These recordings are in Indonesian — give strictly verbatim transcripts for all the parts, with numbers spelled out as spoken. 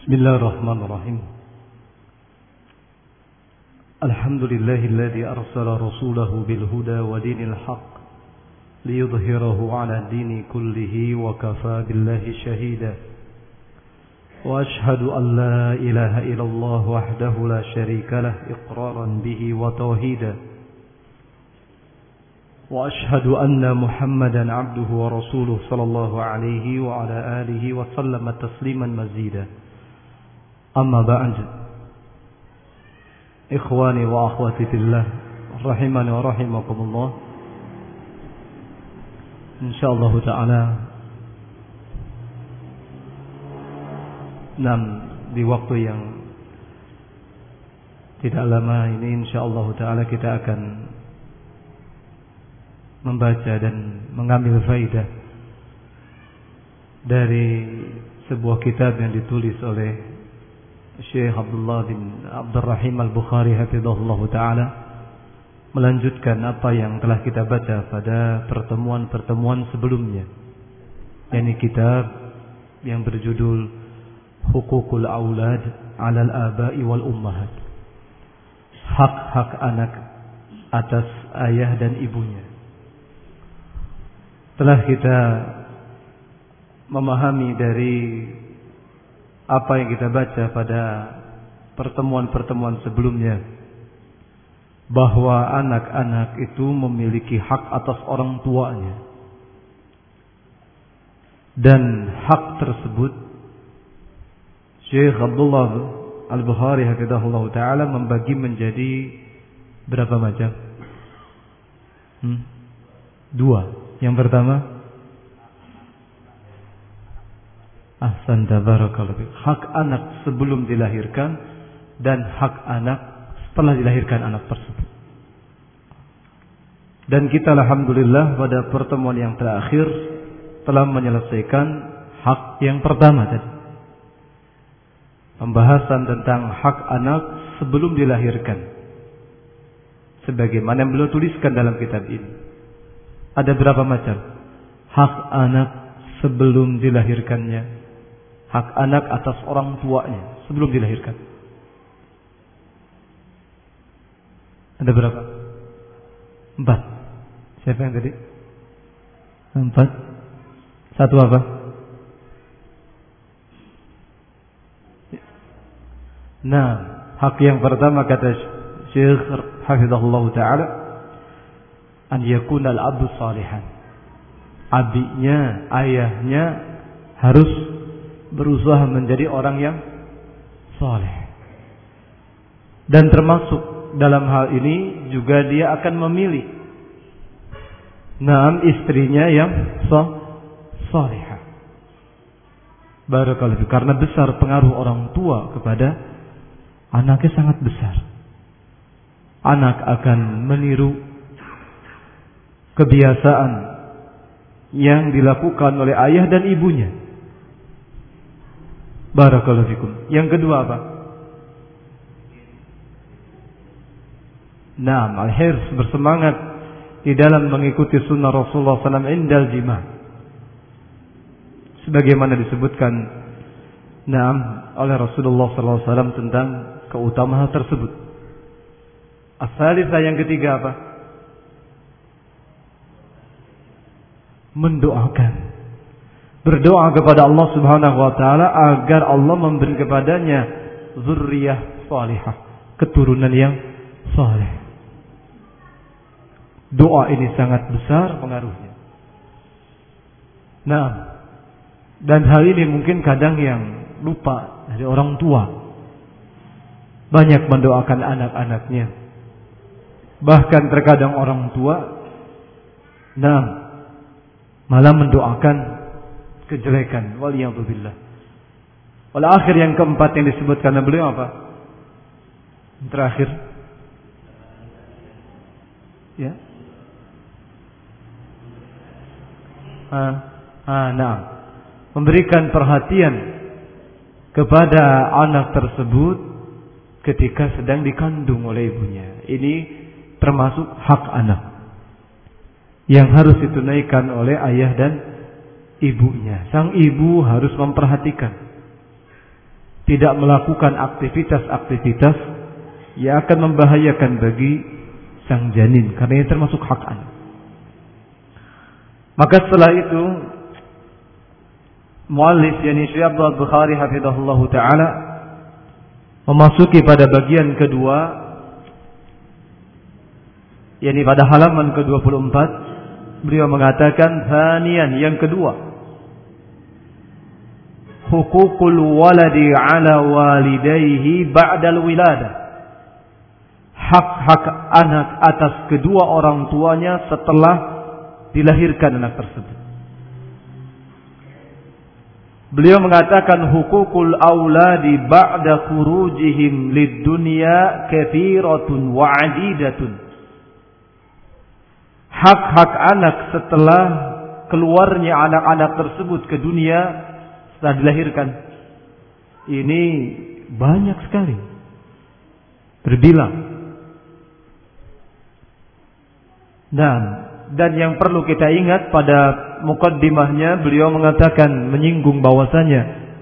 Bismillahirrahmanirrahim. Alhamdulillahilladzi arsala rasulahu bil huda wa dinil haqq liyudhhirahu 'ala dini kullihi wa kafaa billahi shahida. Wa ashhadu an la ilaha illallah wahdahu la syarika lah iqraran bihi wa tauhida. Wa ashhadu anna Muhammadan 'abduhu wa rasuluhu sallallahu alaihi wa ala alihi wa sallama tasliman mazida. Amma ba'd. Ikhwani wa akhwati fillah, rahimani wa rahimakumullah. Insyaallah taala nam di waktu yang tidak lama ini insyaallah taala kita akan membaca dan mengambil faidah dari sebuah kitab yang ditulis oleh Syekh Abdullah bin Abdurrahim Al-Bukhari hafizahullah ta'ala, melanjutkan apa yang telah kita baca pada pertemuan-pertemuan sebelumnya, yakni kitab yang berjudul Hukukul Aulad 'alal Aba'i wal Ummahat, hak-hak anak atas ayah dan ibunya. Telah kita memahami dari apa yang kita baca pada pertemuan-pertemuan sebelumnya, bahwa anak-anak itu memiliki hak atas orang tuanya, dan hak tersebut Syekh Abdullah Al-Bukhari hafizahullah ta'ala membagi menjadi berapa macam? Hmm? Dua. Yang pertama, ahsan tabarakallah, hak anak sebelum dilahirkan dan hak anak setelah dilahirkan anak tersebut. Dan kita alhamdulillah pada pertemuan yang terakhir telah menyelesaikan hak yang pertama tadi, pembahasan tentang hak anak sebelum dilahirkan, sebagaimana yang beliau tuliskan dalam kitab ini. Ada berapa macam hak anak sebelum dilahirkannya, hak anak atas orang tuanya sebelum dilahirkan? Ada berapa? Empat. Siapa yang tadi? Empat. Satu apa? Nah, hak yang pertama kata Syekh hafizahullah ta'ala, an yakuna al-abu salihan. Abinya, ayahnya harus berusaha menjadi orang yang saleh. Dan termasuk dalam hal ini juga dia akan memilih naam istrinya yang salihah. Barakallahu fiik. Karena besar pengaruh orang tua kepada anaknya, sangat besar. Anak akan meniru kebiasaan yang dilakukan oleh ayah dan ibunya. Barakallahu fikum. Yang kedua apa? Naam, al-hirs, bersemangat di dalam mengikuti sunnah Rasulullah sallallahu alaihi wasallam indal jima', sebagaimana disebutkan naam oleh Rasulullah sallallahu alaihi wasallam tentang keutamaan hal tersebut. As-salisah, yang ketiga apa? Mendoakan, berdoa kepada Allah Subhanahu wa taala agar Allah memberi kepadanya zurriyah salihah, keturunan yang saleh. Doa ini sangat besar pengaruhnya. Nah, dan hal ini mungkin kadang yang lupa dari orang tua. Banyak mendoakan anak-anaknya. Bahkan terkadang orang tua nah malah mendoakan kejelekan, waliyadzubillah. Wal akhir, yang keempat yang disebutkan oleh beliau apa? Yang terakhir, ya, ah, ah, nah, memberikan perhatian kepada anak tersebut ketika sedang dikandung oleh ibunya. Ini termasuk hak anak yang harus ditunaikan oleh ayah dan ibunya. Sang ibu harus memperhatikan tidak melakukan aktivitas-aktivitas yang akan membahayakan bagi sang janin, karena ini termasuk hak anak. Maka setelah itu muallif yakni Syekh Abdul Bukhari hafizahullah taala memasuki pada bagian kedua, yakni pada halaman ke dua puluh empat. Beliau mengatakan thaniyan, yang kedua, hukukul waladi ala walidayhi ba'dal wiladah, hak-hak anak atas kedua orang tuanya setelah dilahirkan anak tersebut. Beliau mengatakan hukukul auladi ba'da khurujihim lid dunya kathiratun wa 'adidatun. Hak-hak anak setelah keluarnya anak-anak tersebut ke dunia setelah dilahirkan ini banyak sekali, terbilang. Dan dan yang perlu kita ingat, pada mukaddimahnya beliau mengatakan, menyinggung bahwasanya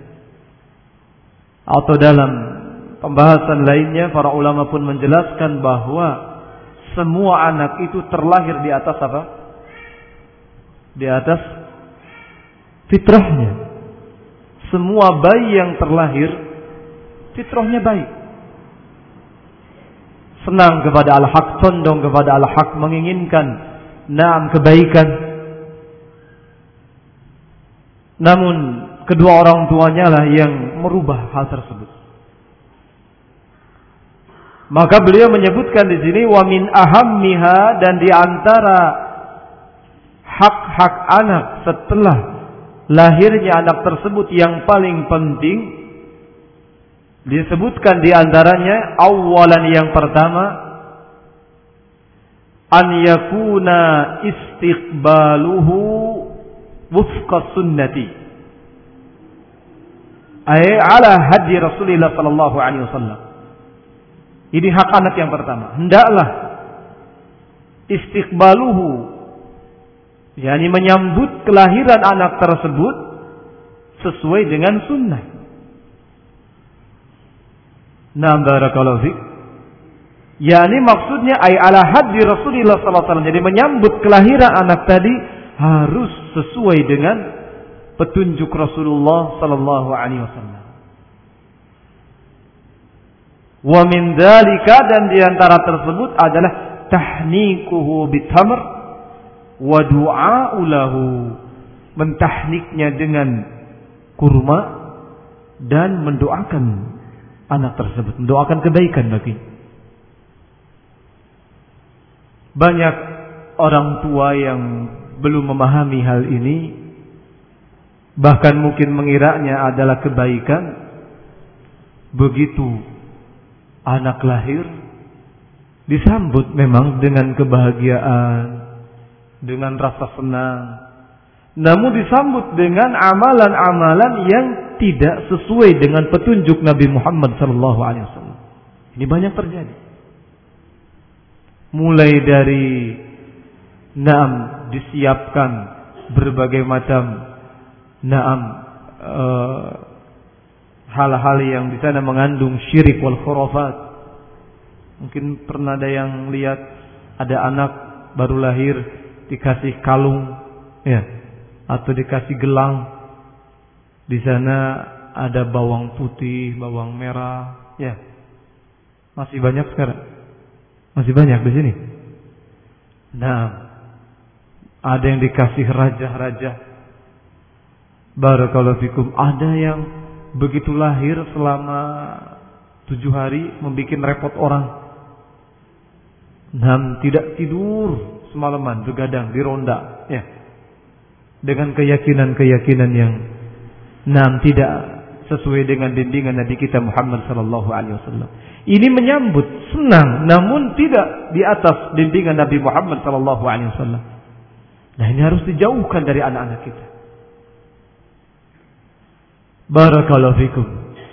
atau dalam pembahasan lainnya para ulama pun menjelaskan bahwa semua anak itu terlahir di atas apa? Di atas fitrahnya. Semua bayi yang terlahir fitrahnya baik. Senang kepada al-haq, condong kepada al-haq, menginginkan naam kebaikan. Namun kedua orang tuanya lah yang merubah hal tersebut. Maka beliau menyebutkan di sini wa min ahammiha, dan di antara hak-hak anak setelah lahirnya anak tersebut yang paling penting disebutkan di antaranya, awalan, yang pertama, an yakuna istiqbaluhu wufqa sunnati, ay ala hadi Rasulullah sallallahu alaihi wasallam. Ini hak anak yang pertama, hendaklah istiqbaluhu, yakni menyambut kelahiran anak tersebut sesuai dengan sunnah. Nah, barakallahu fiik. yakni maksudnya ay ala haddi Rasulullah sallallahu alaihi wasallam. Jadi menyambut kelahiran anak tadi harus sesuai dengan petunjuk Rasulullah sallallahu alaihi wasallam. Wa min dzalika, dan di antara tersebut adalah tahnikuhu bitamr wa du'a'u lahu, mentahniknya dengan kurma dan mendoakan anak tersebut, mendoakan kebaikan bagi. Banyak orang tua yang belum memahami hal ini, bahkan mungkin mengiranya adalah kebaikan. Begitu anak lahir, disambut memang dengan kebahagiaan, dengan rasa senang, namun disambut dengan amalan-amalan yang tidak sesuai dengan petunjuk Nabi Muhammad sallallahu alaihi wasallam. Ini banyak terjadi. Mulai dari naam disiapkan berbagai macam naam uh, hal-hal yang di sana mengandung syirik wal khurafat. Mungkin pernah ada yang lihat ada anak baru lahir dikasih kalung, ya, atau dikasih gelang. Di sana ada bawang putih, bawang merah, ya. Masih banyak sekarang. Masih banyak di sini. Nah, ada yang dikasih raja-raja. Barakallahu fikum. Ada yang begitu lahir selama tujuh hari membuat repot orang. Nah, tidak tidur semalaman, begadang di ronda, ya, dengan keyakinan-keyakinan yang nah tidak sesuai dengan bimbingan Nabi kita Muhammad sallallahu alaihi wasallam. Ini menyambut senang, namun tidak di atas bimbingan Nabi Muhammad sallallahu alaihi wasallam. Nah, ini harus dijauhkan dari anak-anak kita. Barakallahu fikum.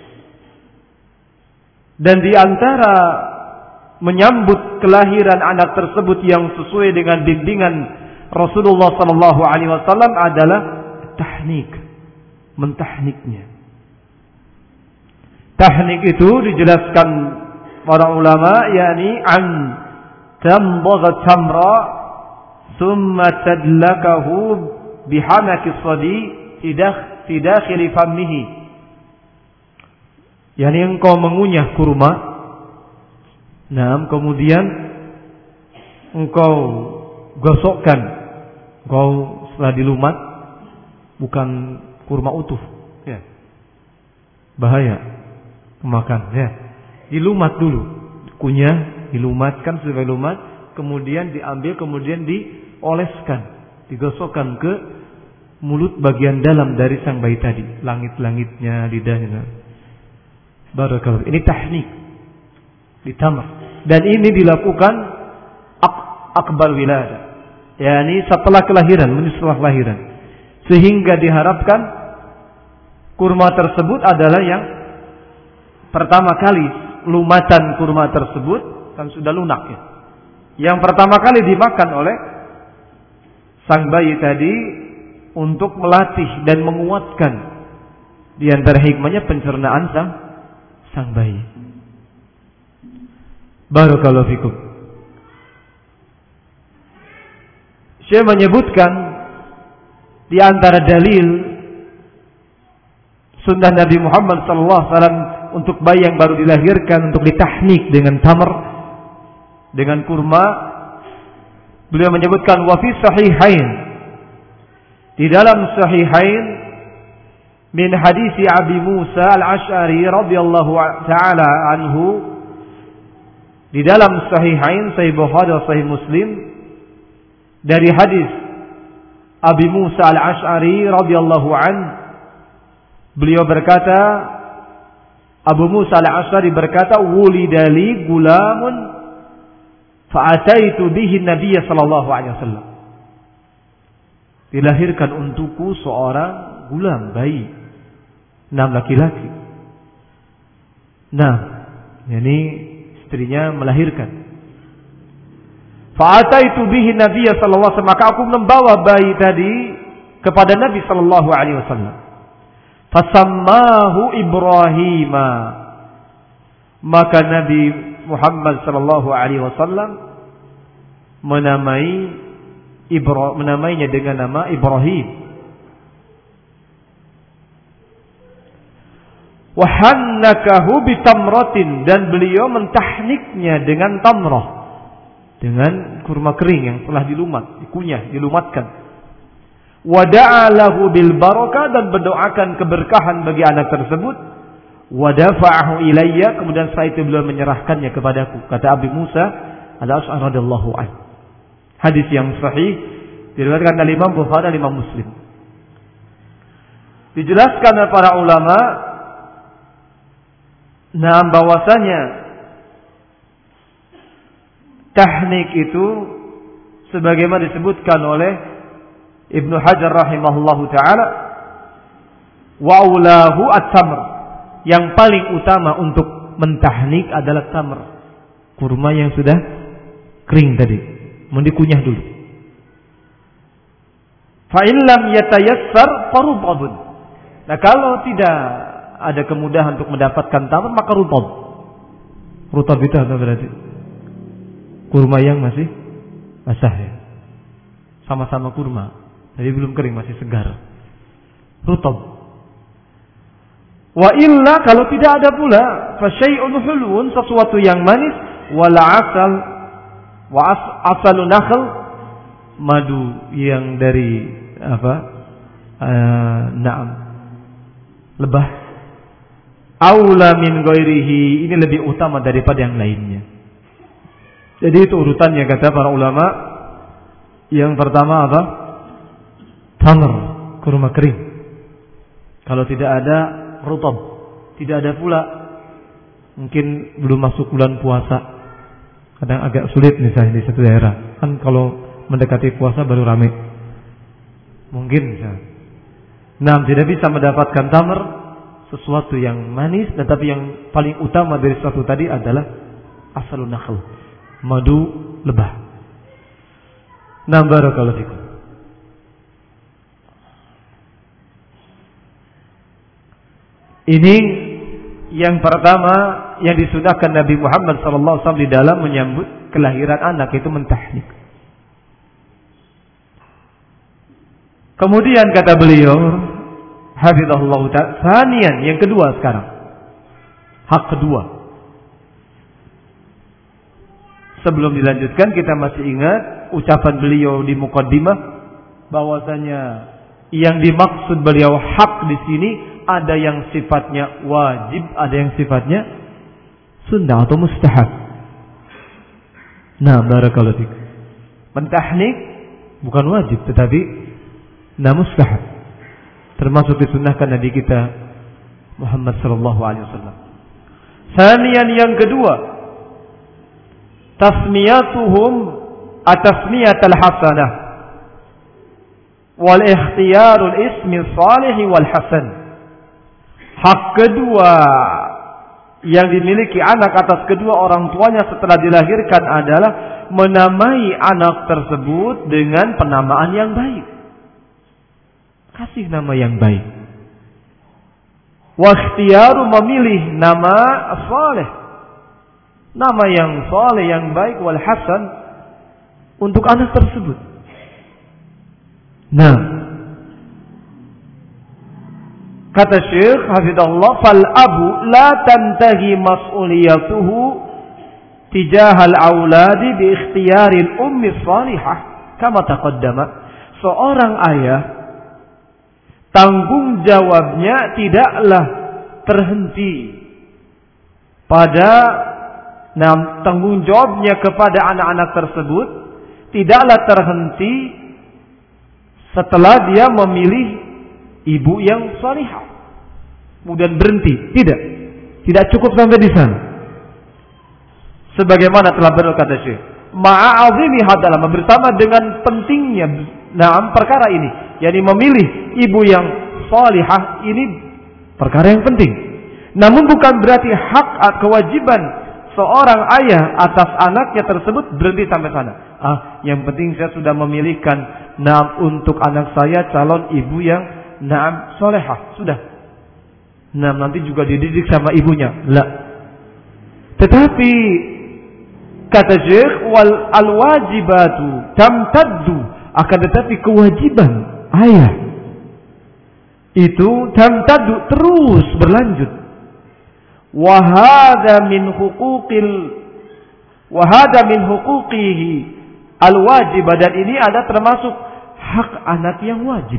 Dan di antara menyambut kelahiran anak tersebut yang sesuai dengan bimbingan Rasulullah sallallahu alaihi wasallam adalah tahnik, mentahniknya. Tahnik itu dijelaskan para ulama, yakni an tambagha tamra thumma tadlakahu bihamaki sadi fi dakhili fammihi. Yani engkau mengunyah kurma, nah kemudian engkau gosokkan, engkau setelah dilumat, bukan kurma utuh, ya, bahaya kemakan, ya, dilumat dulu, kunyah, dilumatkan sampai lumat, kemudian diambil, kemudian dioleskan, digosokkan ke mulut bagian dalam dari sang bayi tadi, langit-langitnya, lidahnya. Barakallahu. Ini tahnik ditamar, dan ini dilakukan ak akbar wiladah, yakni setelah kelahiran, setelah kelahiran, sehingga diharapkan kurma tersebut adalah yang pertama kali lumatan kurma tersebut kan sudah lunak, ya, yang pertama kali dimakan oleh sang bayi tadi untuk melatih dan menguatkan di antara hikmahnya pencernaan sang sang bayi. Barakallahu fikum. Syekh menyebutkan di antara dalil sunnah Nabi Muhammad sallallahu alaihi wasallam untuk bayi yang baru dilahirkan untuk ditahnik dengan tamar, dengan kurma. Beliau menyebutkan wa fi sahihain, di dalam sahihain, min hadisi Abi Musa al-Ash'ari radhiyallahu ta'ala anhu, di dalam sahihain, Sahih Bukhari dan Sahih Muslim, dari hadis Abi Musa al-Ash'ari radhiyallahu anhu, beliau berkata, Abu Musa al-Ash'ari berkata, wulida li gulamun fa'ataitu bihi Nabiy sallallahu alaihi wasallam. Dilahirkan untukku seorang gulam, bayi, enam laki-laki. Nah, ini istrinya melahirkan. Fa'ataitu bihi Nabiy sallallahu alaihi wasallam, maka aku membawa bayi tadi kepada Nabi sallallahu alaihi wasallam. Fasammahu Ibrahima, maka Nabi Muhammad sallallahu alaihi wasallam menamai Ibra, menamainya dengan nama Ibrahim. Wahannakahu bitamratin, dan beliau mentahniknya dengan tamrah, dengan kurma kering yang telah dilumat, dikunyah, dilumatkan. Wada'alahu bil barakah, dan berdoakan keberkahan bagi anak tersebut. Wadafa'ahu ilayya, kemudian setelah itu beliau menyerahkannya kepadaku, kata Abi Musa al-Ash'ari radhiyallahu anhu. Hadis yang sahih diriwayatkan oleh Imam Bukhari dan Imam Muslim. Dijelaskan oleh para ulama, nah, bahwasanya tahnik itu sebagaimana disebutkan oleh Ibnu Hajar rahimahullahu taala, wa aulahu at-tamr, yang paling utama untuk mentahnik adalah tamr, kurma yang sudah kering tadi, mau dikunyah dulu. Fa in lam yatayassar farubun. Nah, kalau tidak ada kemudahan untuk mendapatkan tamar, maka rutab. Rutab itu apa berarti? Kurma yang masih basah, ya. Sama-sama kurma, jadi belum kering, masih segar. Rutab. Wa illa, kalau tidak ada pula, fa syai'un hulwun, sesuatu yang manis, wala asal, wa as, asalu nakhl, madu yang dari apa? Uh, na'am. Lebah. Aula min ghairihi, ini lebih utama daripada yang lainnya. Jadi itu urutannya kata para ulama. Yang pertama apa? Tamr, kurma kering. Kalau tidak ada rutab, tidak ada pula, mungkin belum masuk bulan puasa, kadang agak sulit misalnya di satu daerah. Kan kalau mendekati puasa baru ramai, mungkin misalnya. Nah, tidak bisa mendapatkan tamr, sesuatu yang manis, tetapi yang paling utama dari sesuatu tadi adalah asalun nakhl, madu lebah. Nah, barakallahu fikum. Ini yang pertama yang disunahkan Nabi Muhammad sallallahu alaihi wasallam di dalam menyambut kelahiran anak itu mentahnik. Kemudian kata beliau, hafizahullah ta'ala, sanian, yang kedua sekarang. Hak kedua. Sebelum dilanjutkan, kita masih ingat ucapan beliau di muqaddimah bahwasanya yang dimaksud beliau hak di sini ada yang sifatnya wajib, ada yang sifatnya sunnah atau mustahab. Nah, barakallahu fiik. Mentahnik bukan wajib tetapi nah mustahab. Termasuk disunnahkan Nabi kita Muhammad sallallahu alaihi wasallam. Sanian yang kedua, tasmiyatuhum atasmiyatal hasanah wal ikhtiyarul ismi salih wal hasan. Hak kedua yang dimiliki anak atas kedua orang tuanya setelah dilahirkan adalah menamai anak tersebut dengan penamaan yang baik. Kasih nama yang baik. Wa ikhtiyaru memilih nama saleh. Nama yang saleh yang baik wal hasan untuk anak tersebut. Nah, kata Syekh hafizahullah, fal abu la tantahi mas'uliyatuhu tijahal auladi bi ikhtiyaril ummi salihah kama taqaddama. Seorang ayah tanggung jawabnya tidaklah terhenti pada nah, tanggung jawabnya kepada anak-anak tersebut tidaklah terhenti setelah dia memilih ibu yang salihah. Kemudian berhenti. Tidak. Tidak cukup sampai di sana. Sebagaimana telah berkata Syekh, ma'azimi hadalah, bersama dengan pentingnya nah perkara ini, yakni memilih ibu yang salihah ini perkara yang penting. Namun bukan berarti hak atau kewajiban seorang ayah atas anaknya tersebut berhenti sampai sana. Ah, yang penting saya sudah memilihkan nah untuk anak saya calon ibu yang nah salihah, sudah. Nah, nanti juga dididik sama ibunya. La. Tetapi kata Syekh wal alwajibatu tamtaddu, akan tetapi kewajiban ayah itu tamtaddu terus berlanjut. Wa hadza min huquqil wa hadza min huquqihi alwajib, dan ini ada termasuk hak anak yang wajib.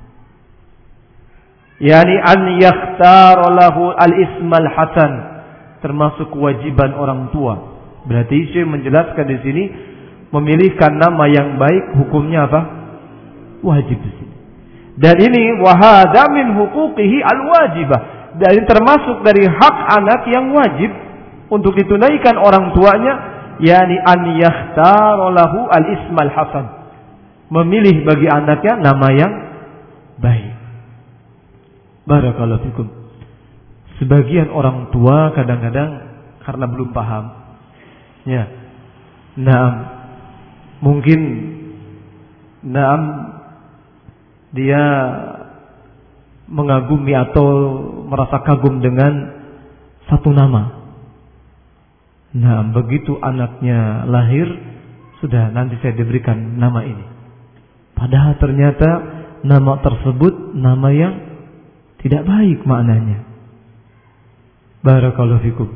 Yani an yakhtar lahu al-ismal hasan, termasuk kewajiban orang tua. Berarti Syekh menjelaskan di sini memilihkan nama yang baik hukumnya apa? Wajib di sini. Dan ini wa hadza min huquqihi al-wajibah, dan ini termasuk dari hak anak yang wajib untuk ditunaikan orang tuanya, yani an yakhtar lahu al-ismal hasan, memilih bagi anaknya nama yang baik. Barakallahu fikum. Sebagian orang tua kadang-kadang karena belum paham, ya, nah mungkin nah dia mengagumi atau merasa kagum dengan satu nama. Nah, begitu anaknya lahir, sudah nanti saya diberikan nama ini. Padahal ternyata nama tersebut nama yang tidak baik maknanya. Barakallahu fikum.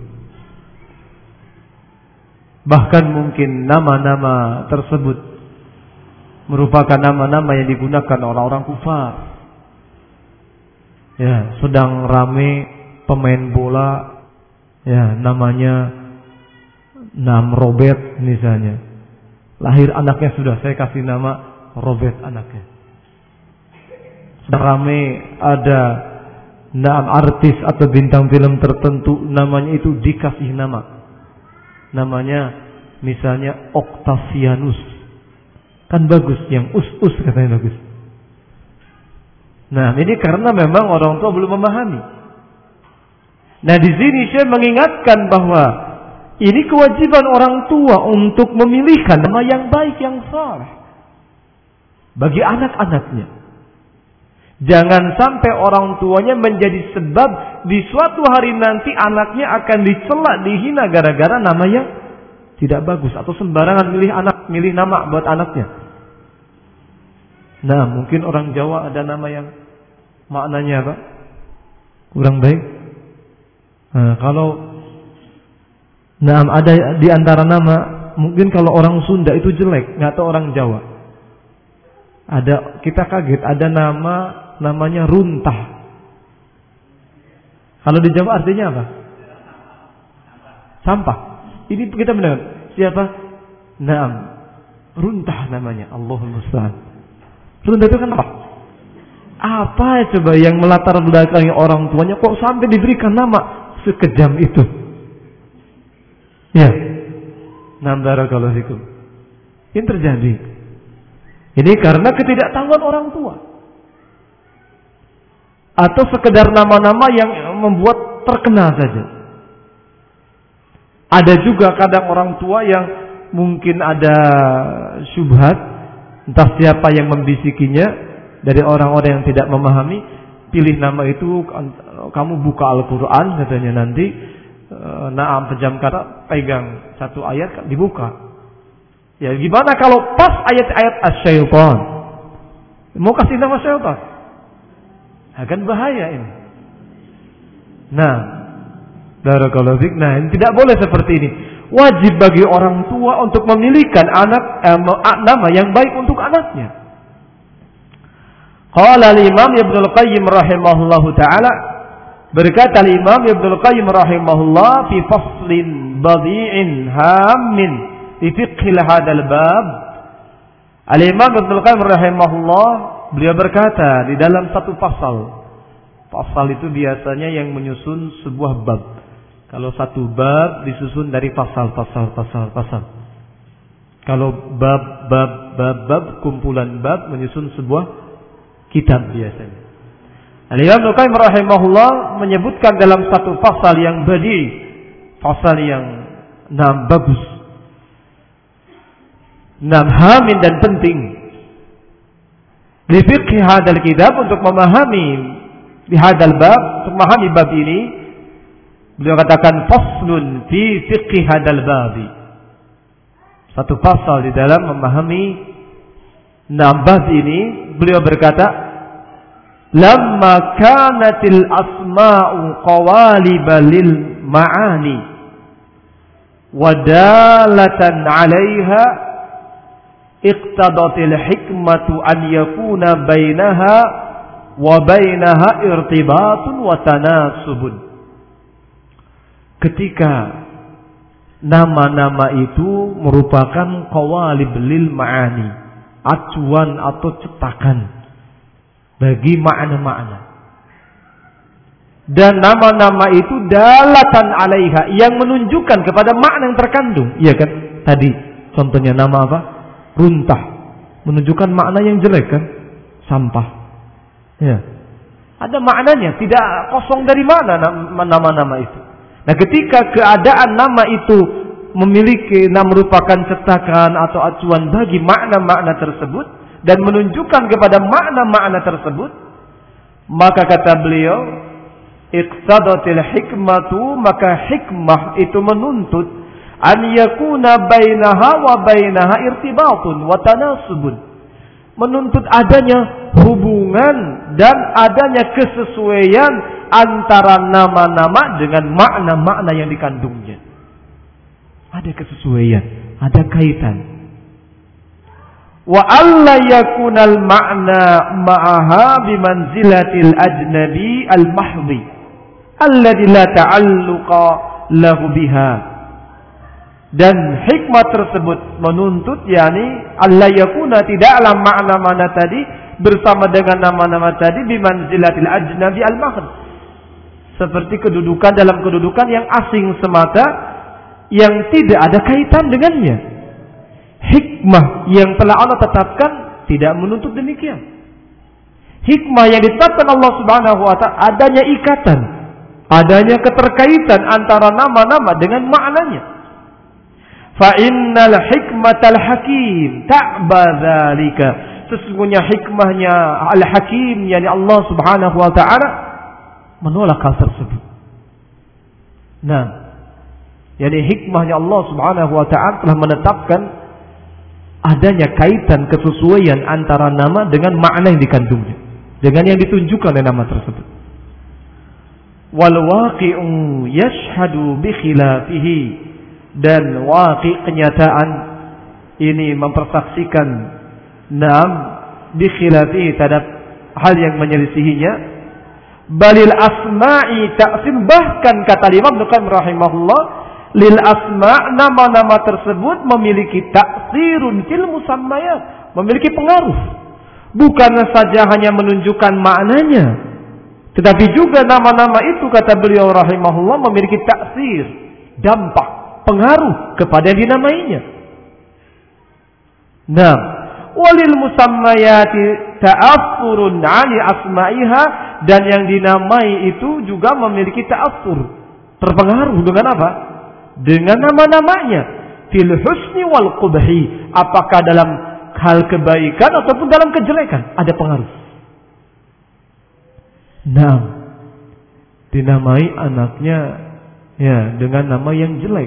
Bahkan mungkin nama-nama tersebut merupakan nama-nama yang digunakan orang-orang kufar. Ya, sedang rame pemain bola, ya, namanya Nam Robert misalnya. Lahir anaknya sudah saya kasih nama Robert anaknya. Sedang rame ada Nam artis atau bintang film tertentu, namanya itu dikasih nama. Namanya misalnya Octavianus. Kan bagus, yang us-us katanya bagus. Nah, ini karena memang orang tua belum memahami. Nah, di sini saya mengingatkan bahwa ini kewajiban orang tua untuk memilihkan nama yang baik, yang saleh bagi anak-anaknya. Jangan sampai orang tuanya menjadi sebab di suatu hari nanti anaknya akan dicela, dihina gara-gara nama yang tidak bagus atau sembarangan milih anak, milih nama buat anaknya. Nah, mungkin orang Jawa ada nama yang maknanya apa? Kurang baik. Nah, kalau nah ada di antara nama, mungkin kalau orang Sunda itu jelek, nggak tahu orang Jawa. Ada, kita kaget, ada nama namanya runtah. Kalau di Jawa artinya apa? Sampah. Ini kita mendengar siapa? Naam, runtah namanya. Allahul musta'an. Runtah itu kan apa? Apa coba yang melatar belakangi orang tuanya kok sampai diberikan nama sekejam itu? Ya. Naam, barakallahu fikum. Ini terjadi. Ini karena ketidaktahuan orang tua. Atau sekedar nama-nama yang membuat terkenal saja. Ada juga kadang orang tua yang mungkin ada syubhat, entah siapa yang membisikinya dari orang-orang yang tidak memahami, pilih nama itu, kamu buka Al-Quran katanya nanti, naam pejam kata, pegang satu ayat dibuka. Ya gimana kalau pas ayat-ayat as-syaitan, mau kasih nama syaitan? Akan bahaya ini. Nah, barakallahu fiik. Nah, ini tidak boleh seperti ini. Wajib bagi orang tua untuk memilihkan anak eh, nama yang baik untuk anaknya. Qala al-Imam Ibnu Al-Qayyim rahimahullahu taala, berkata al-Imam Ibnu Al-Qayyim rahimahullah fi faslin badi'in hammin fi fiqh hadzal bab. Al-Imam Ibnu Al-Qayyim rahimahullah, beliau berkata di dalam satu pasal. Pasal itu biasanya yang menyusun sebuah bab. Kalau satu bab disusun dari pasal, pasal, pasal, pasal. Kalau bab, bab, bab, bab, kumpulan bab menyusun sebuah kitab biasanya. Al-Imam Ibnu Qayyim rahimahullah menyebutkan dalam satu pasal yang badi, pasal yang nam bagus, nam hamin dan penting. Li fiqh hadzal kitab, untuk memahami di hadzal bab, untuk memahami bab ini, beliau katakan faslun fi fiqh hadzal bab. Satu pasal di dalam memahami nam bab ini, beliau berkata, lamma kanatil asma'u qawaliba lil ma'ani wadalatan 'alaiha iqtadatil hikmatu an yakuna bainaha wa bainaha irtibatun wa tanasubun. Ketika nama-nama itu merupakan qawalib lil ma'ani, acuan atau cetakan bagi makna-makna, dan nama-nama itu dalatan 'alaiha, yang menunjukkan kepada makna yang terkandung. Iya kan? Tadi contohnya nama apa? Runtah, menunjukkan makna yang jelek kan? Sampah. Ya. Ada maknanya, tidak kosong dari mana nama-nama itu. Nah, ketika keadaan nama itu memiliki, nah, merupakan cetakan atau acuan bagi makna-makna tersebut dan menunjukkan kepada makna-makna tersebut, maka kata beliau, iqtadatil hikmatu, maka hikmah itu menuntut an yakuna bainaha wa bainaha irtibatun wa tanasubun, menuntut adanya hubungan dan adanya kesesuaian antara nama-nama dengan makna-makna yang dikandungnya. Ada kesesuaian, ada kaitan. Wa alla yakunal ma'na ma'aha bimanzilatil ajnabi al-mahdhi alladhi la ta'alluqa lahu biha. Dan hikmah tersebut menuntut, yakni alla yakuna, tidaklah makna-makna tadi bersama dengan nama-nama tadi bimanzilatil ajnabi al-mahd, seperti kedudukan dalam kedudukan yang asing semata, yang tidak ada kaitan dengannya. Hikmah yang telah Allah tetapkan tidak menuntut demikian. Hikmah yang ditetapkan Allah Subhanahu wa ta'ala adanya ikatan, adanya keterkaitan antara nama-nama dengan maknanya. Fa innal hikmatal hakim ta'ba dzalika, sesungguhnya hikmahnya Al-Hakim, yakni Allah Subhanahu wa taala, menolak hal tersebut. Nah, yakni hikmahnya Allah Subhanahu wa taala telah menetapkan adanya kaitan kesesuaian antara nama dengan makna yang dikandungnya, dengan yang ditunjukkan oleh nama tersebut. Wal waqi'u yashhadu bi khilafihi, dan waqi' kenyataan ini mempersaksikan nam bi khilafihi terhadap hal yang menyelisihinya. Balil asma'i ta'sim, bahkan kata Imam Ibnu Qayyim rahimahullah, lil asma', nama-nama tersebut memiliki ta'sirun fil musammayat, memiliki pengaruh, bukan saja hanya menunjukkan maknanya, tetapi juga nama-nama itu kata beliau rahimahullah memiliki ta'sir, dampak, pengaruh kepada yang dinamainya. Nah, walil musammayati ta'affurun 'ali asma'iha, dan yang dinamai itu juga memiliki ta'affur, terpengaruh dengan apa? Dengan nama-namanya, fil husni wal qubhi, apakah dalam hal kebaikan ataupun dalam kejelekan ada pengaruh. Nah, dinamai anaknya ya dengan nama yang jelek.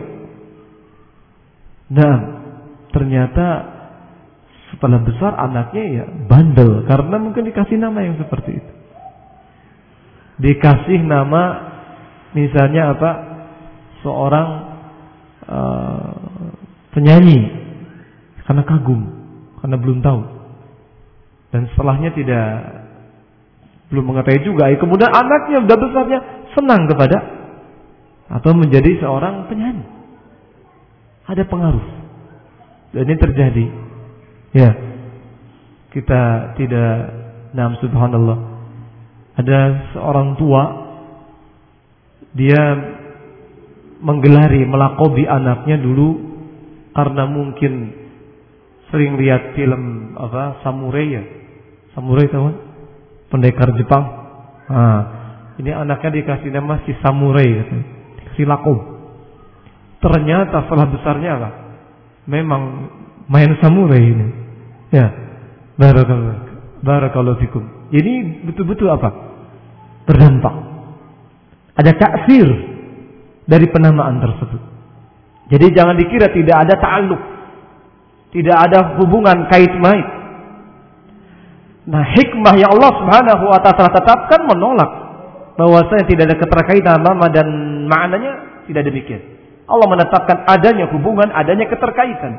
Nah, ternyata setelah besar anaknya ya bandel karena mungkin dikasih nama yang seperti itu. Dikasih nama misalnya apa? Seorang uh, penyanyi karena kagum, karena belum tahu. Dan setelahnya tidak belum mengetahui juga. Kemudian anaknya sudah besarnya senang kepada atau menjadi seorang penyanyi. Ada pengaruh. Dan ini terjadi. Ya. Kita tidak, nah subhanallah. Ada seorang tua, dia menggelari, melakobi anaknya dulu karena mungkin sering lihat film apa samurai ya. Samurai tahu kan? Pendekar Jepang. Nah, ini anaknya dikasih nama si samurai, katanya. Dikasih lakob. Ternyata setelah besarnya apa? Memang main samurai ini. Ya, barakallahu, barakallahu fikum. Ini betul-betul apa? Berdampak. Ada taksir dari penamaan tersebut. Jadi jangan dikira tidak ada ta'alluq, tidak ada hubungan kait-mait. Nah, hikmah yang Allah Subhanahu wa taala tetapkan menolak bahwasanya tidak ada keterkaitan nama dan maknanya, tidak demikian. Allah menetapkan adanya hubungan, adanya keterkaitan.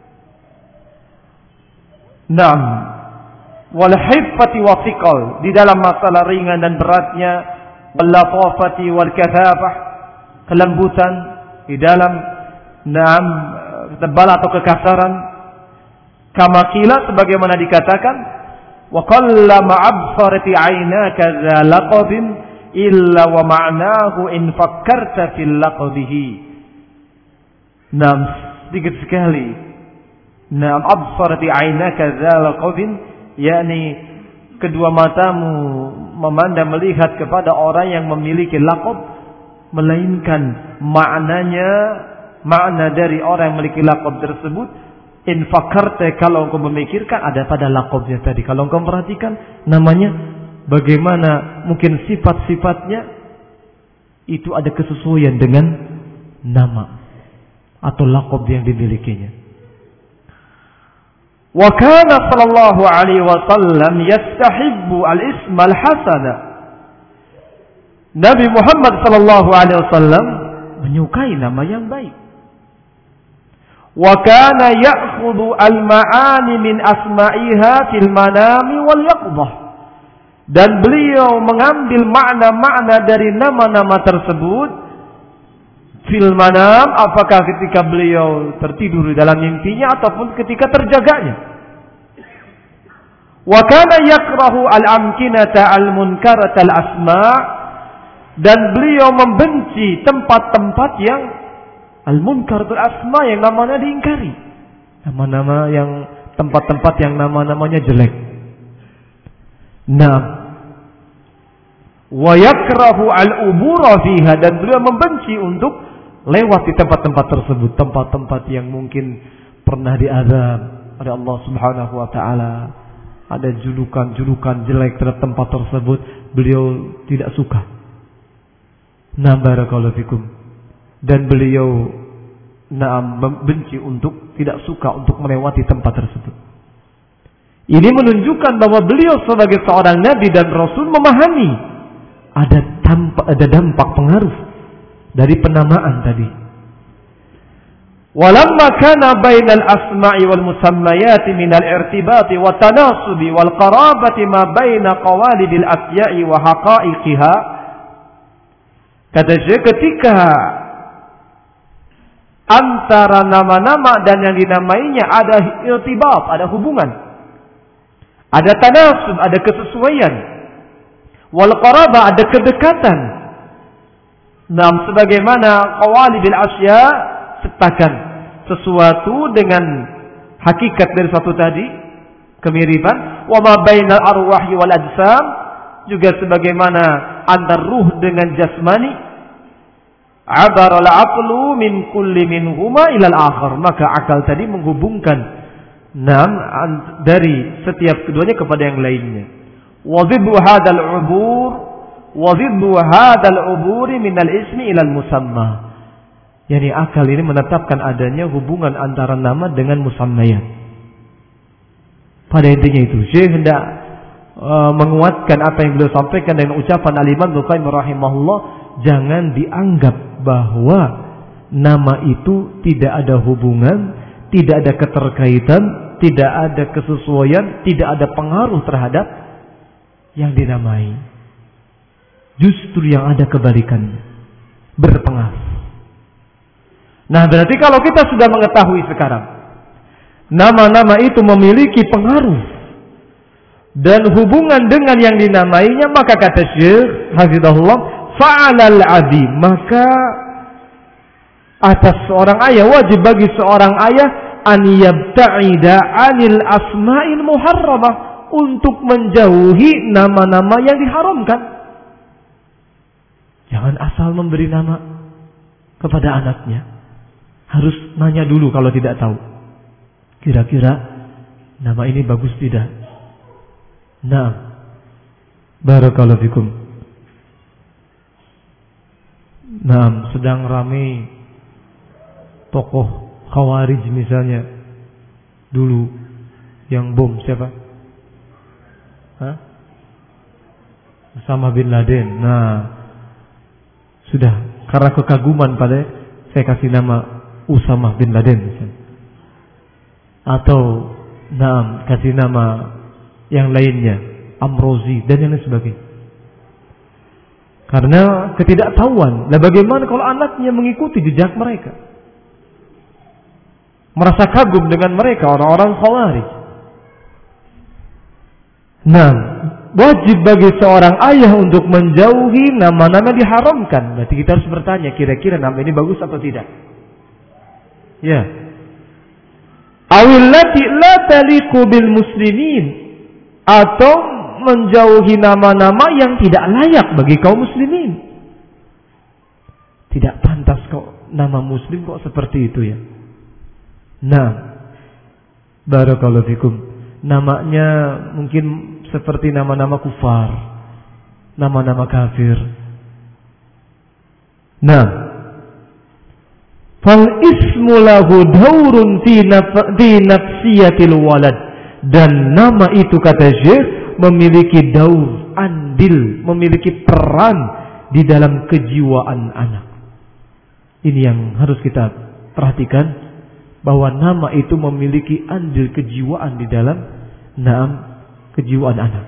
Naam. Wal hiffati wa thiqal, di dalam masalah ringan dan beratnya, wal latafati wal kathafah, kelembutan di dalam naam tebal atau kekasaran. Kama qila, sebagaimana dikatakan, wa qallama absarati 'ainaka dza laqabin illa wa ma'nahu in fakkarta fil laqabihi. Naam, sedikit sekali. Naam, absarati 'ainaka dza laqabin, yakni kedua matamu memandang melihat kepada orang yang memiliki laqab, melainkan maknanya, makna dari orang yang memiliki laqab tersebut, in fakarta, kalau engkau memikirkan ada pada laqabnya tadi. Kalau engkau perhatikan namanya, bagaimana mungkin sifat-sifatnya itu ada kesesuaian dengan nama atau laqab yang dimilikinya. Wa kana sallallahu alaihi wasallam yastahibbu al-isma al-hasana. Nabi Muhammad sallallahu alaihi wasallam menyukai nama yang baik. Wa kana ya'khudhu al-ma'ani min asma'iha fil manami wal yaqdhah. Dan beliau mengambil makna-makna dari nama-nama tersebut fil manam, apakah ketika beliau tertidur di dalam mimpinya ataupun ketika terjaganya. Wa kana yakrahu al-amkinata al-munkarata al-asma', dan beliau membenci tempat-tempat yang al-munkaratul asma', yang namanya diingkari, nama-nama yang tempat-tempat yang nama-namanya jelek. Nah, wa yakrahu al-ubura fiha, dan beliau membenci untuk lewat di tempat-tempat tersebut, tempat-tempat yang mungkin pernah diazab oleh Allah Subhanahu wa taala. ada julukan-julukan jelek terhadap tempat tersebut, beliau tidak suka. Nah, barakallahu fikum. Dan beliau nah, benci untuk, tidak suka untuk melewati tempat tersebut. Ini menunjukkan bahwa beliau sebagai seorang nabi dan rasul memahami ada dampak, ada dampak pengaruh dari penamaan tadi. Walamma kana bainal asma'i wal musammayati minal irtibati wa tanasubi wal qarabati ma baina qawalidil asya'i wa haqa'iqiha. Kata Syekh, ketika antara nama-nama dan yang dinamainya ada irtibat, ada hubungan, ada tanasub, ada kesesuaian, wal qarabah, ada kedekatan. Nah, sebagaimana qawalidil asya, ciptakan sesuatu dengan hakikat dari suatu tadi, kemiripan, wa ma bainal arwahi wal ajsam, juga sebagaimana antar ruh dengan jasmani, abaral aqlu min kulli minhuma ilal akhar, maka akal tadi menghubungkan enam dari setiap keduanya kepada yang lainnya. Wa dhibbu hadzal ubur wa dhibbu hadzal uburi minal ismi ilal musamma. Yani akal ini menetapkan adanya hubungan antara nama dengan musammayat. Pada intinya itu Syekh hendak uh, menguatkan apa yang beliau sampaikan dengan ucapan Al-Imam Ibnu Qayyim rahimahullah, jangan dianggap bahwa nama itu tidak ada hubungan, tidak ada keterkaitan, tidak ada kesesuaian, tidak ada pengaruh terhadap yang dinamai. Justru yang ada kebalikannya, berpengaruh. Nah, berarti kalau kita sudah mengetahui sekarang nama-nama itu memiliki pengaruh dan hubungan dengan yang dinamainya, maka kata Syekh hafizahullah, fa'alal abi, maka atas seorang ayah, wajib bagi seorang ayah an yabta'ida 'anil asma'il muharramah, untuk menjauhi nama-nama yang diharamkan. Jangan asal memberi nama kepada anaknya. Harus nanya dulu kalau tidak tahu. Kira-kira nama ini bagus tidak? Nah, barakallahu fikum. Nah, sedang ramai tokoh Khawarij misalnya dulu yang bom siapa? Hah? Osama bin Laden. Nah, sudah karena kekaguman pada, saya kasih nama Usama bin Laden misalnya. Atau nah, kasih nama yang lainnya, Amrozi dan yang lain sebagainya. Karena ketidaktahuan. Nah, bagaimana kalau anaknya mengikuti jejak mereka, merasa kagum dengan mereka, orang-orang Khawarij. Nah, wajib bagi seorang ayah untuk menjauhi nama-nama diharamkan. Berarti kita harus bertanya, kira-kira nama ini bagus atau tidak? Ya. Awillati la taliqu bil muslimin, atau menjauhi nama-nama yang tidak layak bagi kaum muslimin. Tidak pantas kok nama muslim kok seperti itu ya. Nah, barakallahu fikum. Namanya mungkin seperti nama-nama kufar, nama-nama kafir. Nah, fal ismu lahu daurun fi nafsiyatil walad, dan nama itu kata Syekh memiliki daur, andil, memiliki peran di dalam kejiwaan anak. Ini yang harus kita perhatikan, bahwa nama itu memiliki andil kejiwaan di dalam naam kejiwaan anak.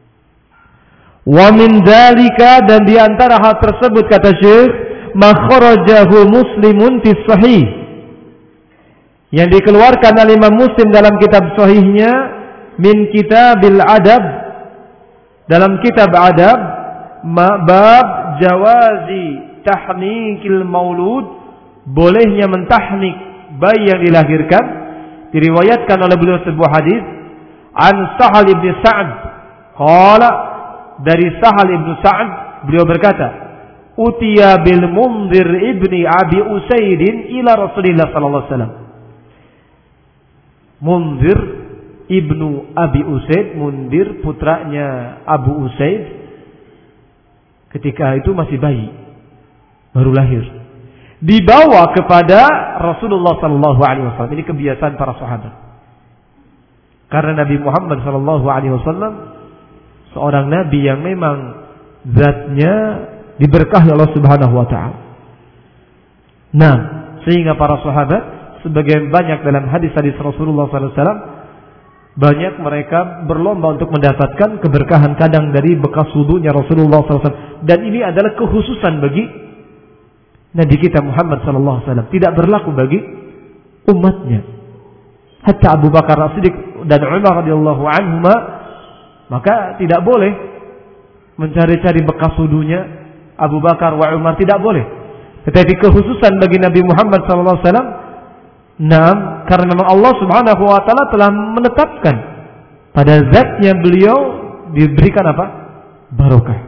Wa min dzalika, dan di antara hal tersebut kata Syekh, makhrajahu Muslimun fi sahih, yang dikeluarkan oleh Imam Muslim dalam kitab sahihnya, min kitabil adab, dalam kitab adab, bab jawazi tahnikil maulud, bolehnya mentahnik bayi yang dilahirkan. Diriwayatkan oleh beliau sebuah hadis an Sahal ibn Sa'd qala, dari Sahal ibn Sa'd beliau berkata, utiya bil Mundhir ibni Abi Usaidin ila Rasulillah sallallahu alaihi wasallam. Mundhir ibnu Abi Usaid, Mundir putranya Abu Usaid, ketika itu masih bayi, baru lahir, dibawa kepada Rasulullah sallallahu alaihi wasallam. Ini kebiasaan para sahabat. Karena Nabi Muhammad sallallahu alaihi wasallam seorang nabi yang memang zatnya diberkahi Allah Subhanahu wa taala. Nah, sehingga para sahabat sebagian banyak dalam hadis-hadis Rasulullah sallallahu alaihi wasallam banyak mereka berlomba untuk mendapatkan keberkahan kadang dari bekas wudunya Rasulullah sallallahu alaihi wasallam. Dan ini adalah kekhususan bagi Nabi kita Muhammad sallallahu alaihi wasallam, tidak berlaku bagi umatnya. Hatta Abu Bakar As-Siddiq dan Umar radhiyallahu anhuma, maka tidak boleh mencari-cari bekas wudunya Abu Bakar wa Umar, tidak boleh. Tetapi kekhususan bagi Nabi Muhammad sallallahu alaihi wasallam, nah, karena memang Allah Subhanahu wa taala telah menetapkan pada zatnya beliau diberikan apa? Barokah.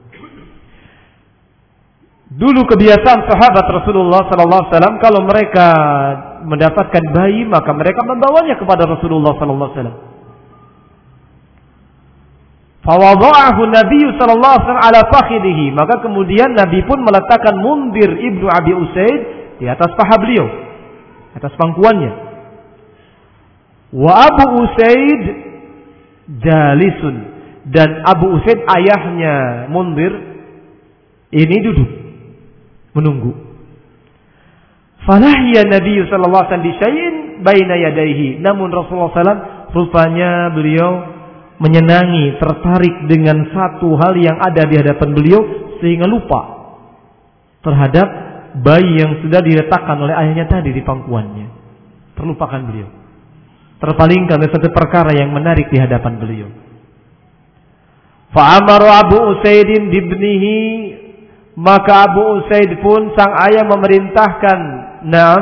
Dulu kebiasaan sahabat Rasulullah sallallahu alaihi wasallam, kalau mereka mendapatkan bayi maka mereka membawanya kepada Rasulullah sallallahu alaihi wasallam. Fawada'ahu Nabi sallallahu alaihi wasallam ala fakhidhihi, maka kemudian Nabi pun meletakkan Mundir ibnu Abi Usaid di atas paha beliau, atas pangkuannya. Wa Abu Usaid jalisun, dan Abu Usaid ayahnya Mundir ini duduk menunggu. Falahya Nabi sallallahu alaihi wasallam bi syai'in baina yadayhi, namun Rasulullah sallallahu alaihi wasallam rupanya beliau menyenangi, tertarik dengan satu hal yang ada di hadapan beliau sehingga lupa terhadap bayi yang sudah diletakkan oleh ayahnya tadi di pangkuannya. Terlupakan beliau, terpalingkan oleh satu perkara yang menarik di hadapan beliau. Fa'amara Abu Usaidin bibnihi, maka Abu Usaid pun sang ayah memerintahkan, nah,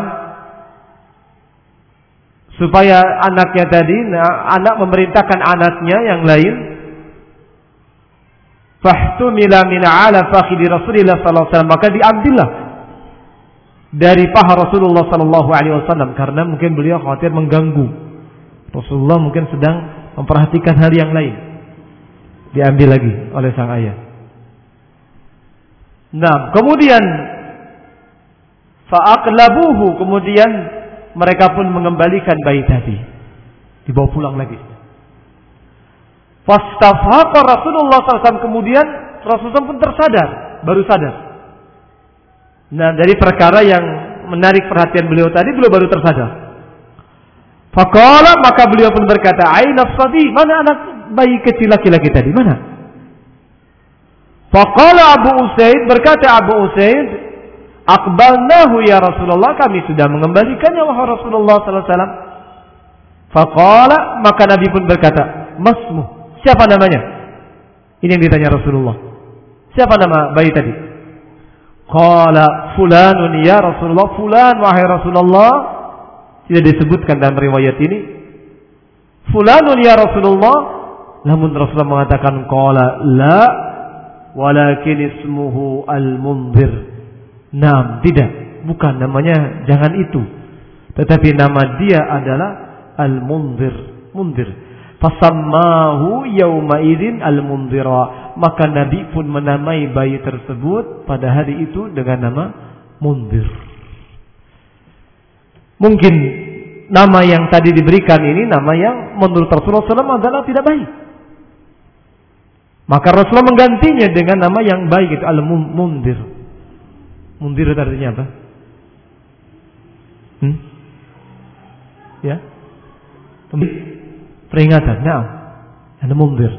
supaya anaknya tadi, nah, anak memerintahkan anaknya yang lain, fahtumila min ala fakhidi Rasulillah sallallahu alaihi wasallam, maka diambillah dari paha Rasulullah sallallahu alaihi wasallam, karena mungkin beliau khawatir mengganggu Rasulullah, mungkin sedang memperhatikan hal yang lain. Diambil lagi oleh sang ayah. Nah, kemudian fa'aqlabuhu, kemudian mereka pun mengembalikan bayi tadi, dibawa pulang lagi. Fastafaqa Rasulullah sallallahu alaihi wasallam, kemudian Rasulullah pun tersadar, baru sadar. Nah, dari perkara yang menarik perhatian beliau tadi, beliau baru tersadar. Faqala, maka beliau pun berkata, aina as-sabi, mana anak bayi kecil laki-laki tadi, mana? Faqala Abu Usaid, berkata Abu Usaid, aqbalnahu ya Rasulullah, kami sudah mengembalikannya wahai Rasulullah sallallahu alaihi wasallam. Faqala, maka Nabi pun berkata, masmu, siapa namanya? Ini yang ditanya Rasulullah. Siapa nama bayi tadi? Qala fulanun ya Rasulullah, fulan wahai Rasulullah. Tidak disebutkan dalam riwayat ini fulanun ya Rasulullah, namun Rasulullah mengatakan qala la walakin ismuhu al-Mundir. Nam, tidak, bukan namanya, jangan itu, tetapi nama dia adalah Al-Mundir, Mundir. Fasammahu yawma idzin al-Mundira, maka Nabi pun menamai bayi tersebut pada hari itu dengan nama Mundir. Mungkin nama yang tadi diberikan ini nama yang menurut Rasulullah sallallahu alaihi wasallam adalah tidak baik, maka Rasulullah menggantinya dengan nama yang baik, itu Al-Mundir. Mundir itu artinya apa? Hmm? Ya? Peringatan. Nah, ada Mundir.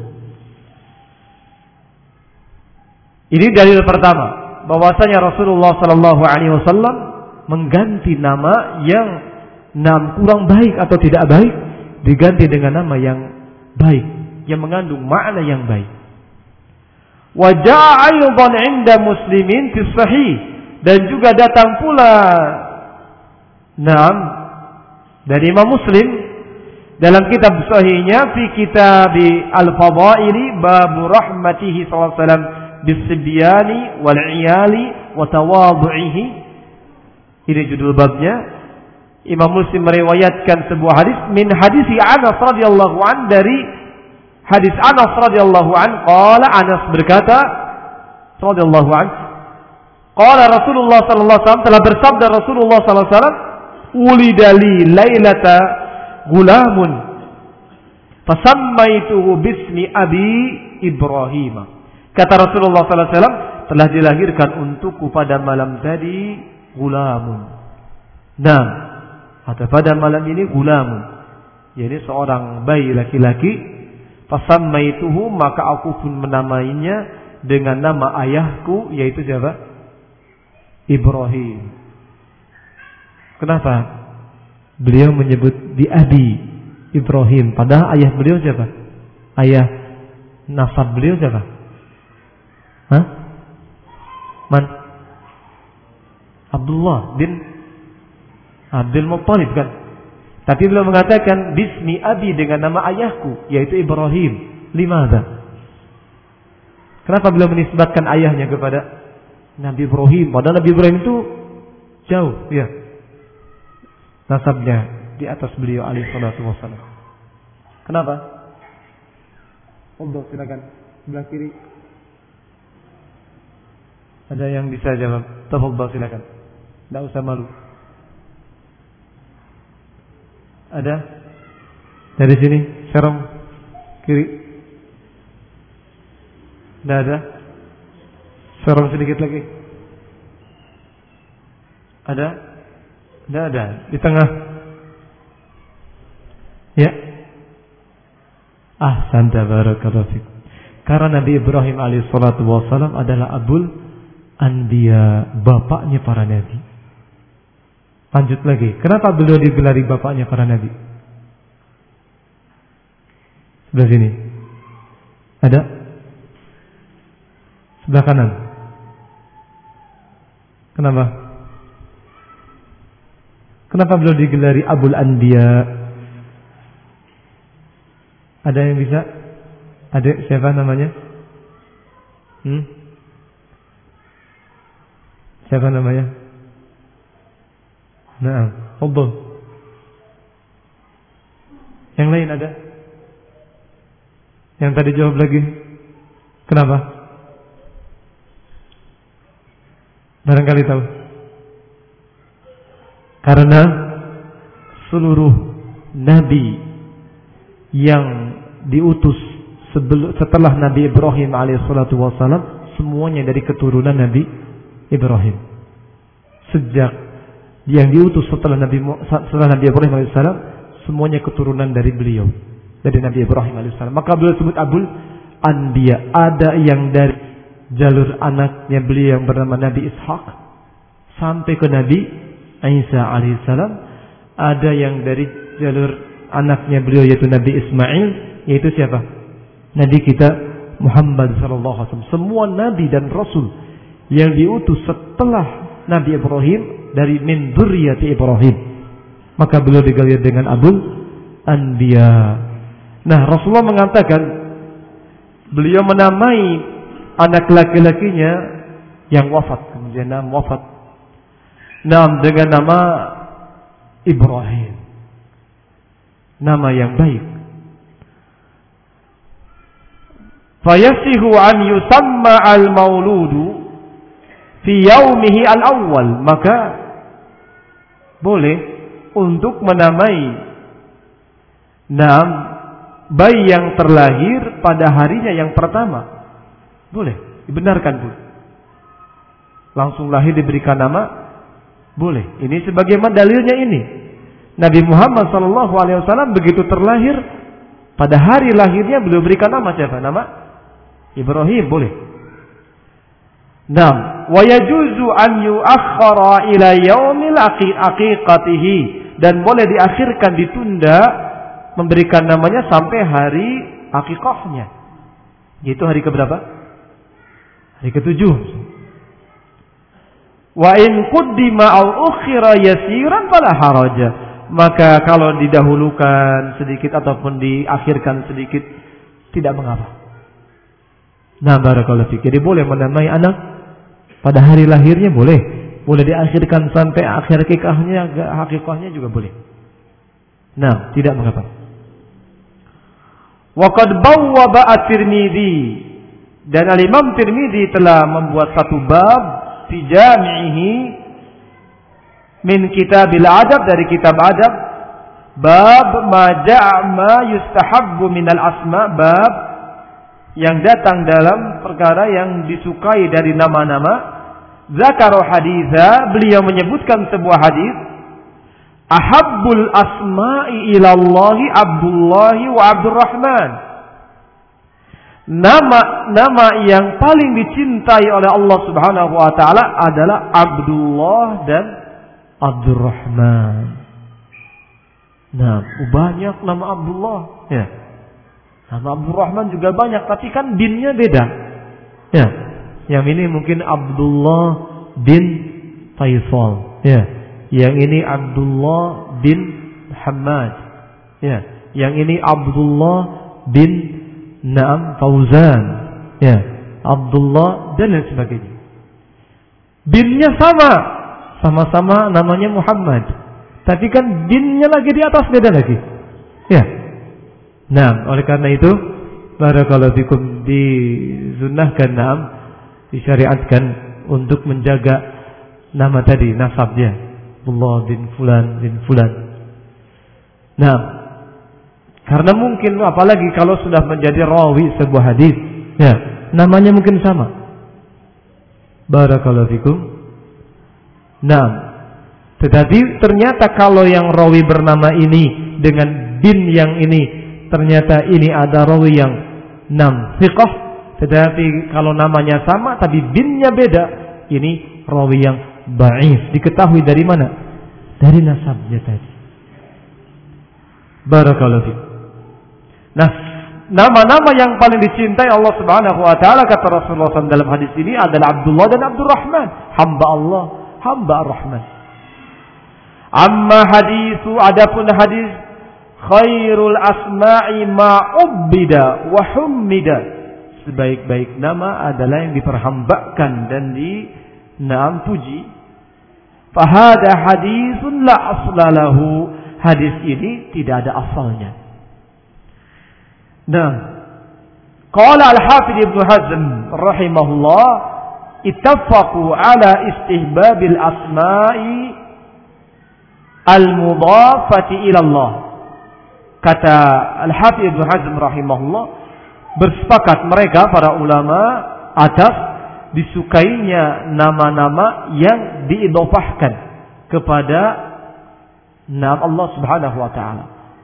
Ini dalil pertama bahwasanya Rasulullah sallallahu alaihi wasallam mengganti nama yang nam kurang baik atau tidak baik diganti dengan nama yang baik, yang mengandung makna yang baik. Wa jaa aidan 'inda Muslimin fi sahih, dan juga datang pula nam dari Imam Muslim dalam kitab sahihnya fi kitab al-fadaili bab rahmatihi sallallahu alaihi wasallam bis-sibyani wal 'iyali wa tawadhu'ihi. Ini judul babnya, Imam Muslim meriwayatkan sebuah hadis min hadis Anas radhiyallahu an, dari hadis Anas radhiyallahu an, qala Anas berkata radhiyallahu an, qala Rasulullah sallallahu alaihi wasallam, telah bersabda Rasulullah sallallahu alaihi wasallam, ulida li lailata gulamun fasammaituhu bismi abi Ibrahim. Kata Rasulullah sallallahu alaihi wasallam, telah dilahirkan untukku pada malam tadi gulamun. Nah, atau pada malam ini gulamun, yakni seorang bayi laki-laki. Fasammaituhu, maka aku pun menamainya dengan nama ayahku, yaitu siapa? Ibrahim. Kenapa beliau menyebut di abi Ibrahim, padahal ayah beliau siapa? Ayah nasab beliau siapa? Hah? Man? Abdullah bin Abdul Muttalib kan? Tapi beliau mengatakan bismi abi, dengan nama ayahku, yaitu Ibrahim. Limadha? Kenapa beliau menisbatkan ayahnya kepada Nabi Ibrahim? Padahal Nabi Ibrahim itu jauh, ya, nasabnya di atas beliau alaihi salatu wassalam. Kenapa? Obdo, silakan sebelah kiri. Ada yang bisa jawab? Tafadhal, silakan. Tidak usah malu. Ada? Dari sini, serong kiri. Tidak ada? Serong sedikit lagi. Ada? Tidak ada. Di tengah. Ya. Ah, santa barakallahu fikum. Karena Nabi Ibrahim alaihissalatu wassalam adalah abul anbiya, bapaknya para nabi. Lanjut lagi. Kenapa beliau digelari bapaknya para nabi? Sebelah sini. Ada? Sebelah kanan. Kenapa? Kenapa beliau digelari abul anbiya? Ada yang bisa? Ada siapa namanya? Hmm? Siapa namanya? Nah, fadhal. Yang lain ada? Yang tadi jawab lagi. Kenapa? Barangkali tahu. Karena seluruh nabi yang diutus sebelum setelah Nabi Ibrahim alaihissalatu wassalam, semuanya dari keturunan Nabi Ibrahim. Sejak yang diutus setelah Nabi setelah Nabi Ibrahim alaihissalam, semuanya keturunan dari beliau, dari Nabi Ibrahim alaihissalam. Maka beliau sebut abul anbiya. Ada yang dari jalur anaknya beliau yang bernama Nabi Ishak sampai ke Nabi Isa alaihissalam. Ada yang dari jalur anaknya beliau yaitu Nabi Ismail, yaitu siapa? Nabi kita Muhammad sallallahu alaihi wasallam. Semua nabi dan rasul yang diutus setelah Nabi Ibrahim dari min dzurriyyati Ibrahim, maka beliau digelar dengan abul anbiya. Nah, Rasulullah mengatakan beliau menamai anak laki-lakinya yang wafat, kemudian nama wafat, nam dengan nama Ibrahim, nama yang baik. Fayasihu an yusamma al-mauludu fi yaumihi al-awwal, maka boleh untuk menamai nam bayi yang terlahir pada harinya yang pertama. Boleh, dibenarkan pun. Langsung lahir diberikan nama, boleh. Ini sebagaimana dalilnya ini. Nabi Muhammad sallallahu alaihi wasallam begitu terlahir, pada hari lahirnya beliau berikan nama siapa? Nama Ibrahim, boleh. Naam, wa yajuzu an yu'akhkhara ila yaumil aqiqatihi, dan boleh diakhirkan, ditunda memberikan namanya sampai hari akikahnya. Yaitu hari keberapa? Hari ketujuh. Wa in quddima aw ukhira yasiran fala haraja. Maka kalau didahulukan sedikit ataupun diakhirkan sedikit, tidak mengapa. Nah, barakallahu fiik. Jadi boleh menamai anak pada hari lahirnya, boleh. Boleh diakhirkan sampai akhir hakikahnya, hakikahnya juga boleh. Nah, tidak mengapa. Wa qad bawwaba at-Tirmidzi, dan al-Imam Tirmidzi telah membuat satu bab fi jami'ihi min kitabil adab, dari kitab adab, bab ma ja'a ma yustahabbu minal asma, bab yang datang dalam perkara yang disukai dari nama-nama. Zakaru haditha, beliau menyebutkan sebuah hadis, ahabbul asma'i ilallahi Abdullahi wa Abdurrahman. Nama-nama yang paling dicintai oleh Allah Subhanahu wa taala adalah Abdullah dan Abdurrahman. Nah, banyak nama Abdullah, ya. Nama Abdurrahman juga banyak, tapi kan binnya beda. Ya. Yang ini mungkin Abdullah bin Faisal, ya. Yang ini Abdullah bin Muhammad, ya. Yang ini Abdullah bin Naam Fauzan, ya. Abdullah dan lain sebagainya. Binnya sama, sama-sama namanya Muhammad, tapi kan binnya lagi di atas, beda lagi, ya. Nah, oleh karena itu, barakallahu fikum, disunnahkan, naam, disyariatkan untuk menjaga nama tadi, nasabnya, Abdullah bin Fulan bin Fulan. Nah, karena mungkin apalagi kalau sudah menjadi rawi sebuah hadis, ya, namanya mungkin sama. Barakallahu fikum. Nah, tetapi ternyata kalau yang rawi bernama ini dengan bin yang ini, ternyata ini ada rawi yang nam thiqah. Tetapi kalau namanya sama tapi binnya beda, ini rawi yang dhaif. Diketahui dari mana? Dari nasabnya tadi. Barakallahu fiik. Nah, nama-nama yang paling dicintai Allah Subhanahu wa taala, kata Rasulullah shallallahu alaihi wasallam dalam hadis ini, adalah Abdullah dan Abdurrahman, hamba Allah, hamba Ar-Rahman. Amma hadisu, adapun hadis, khairul asma'i ma'ubbida wa hummida, sebaik-baik nama adalah yang diperhambakan dan di naam puji. Fahada hadisun la aslalahu, hadis ini tidak ada asalnya. Nah, qala al-Hafidz Ibnu Hazm rahimahullah, ittafaqu ala istihbabil asma'i al-mudhafati ila Allah. Kata al-Hafidz Ibnu Hazm rahimahullah, bersepakat mereka para ulama atas disukainya nama-nama yang diidhofahkan kepada nama Allah Subhanahu wa taala.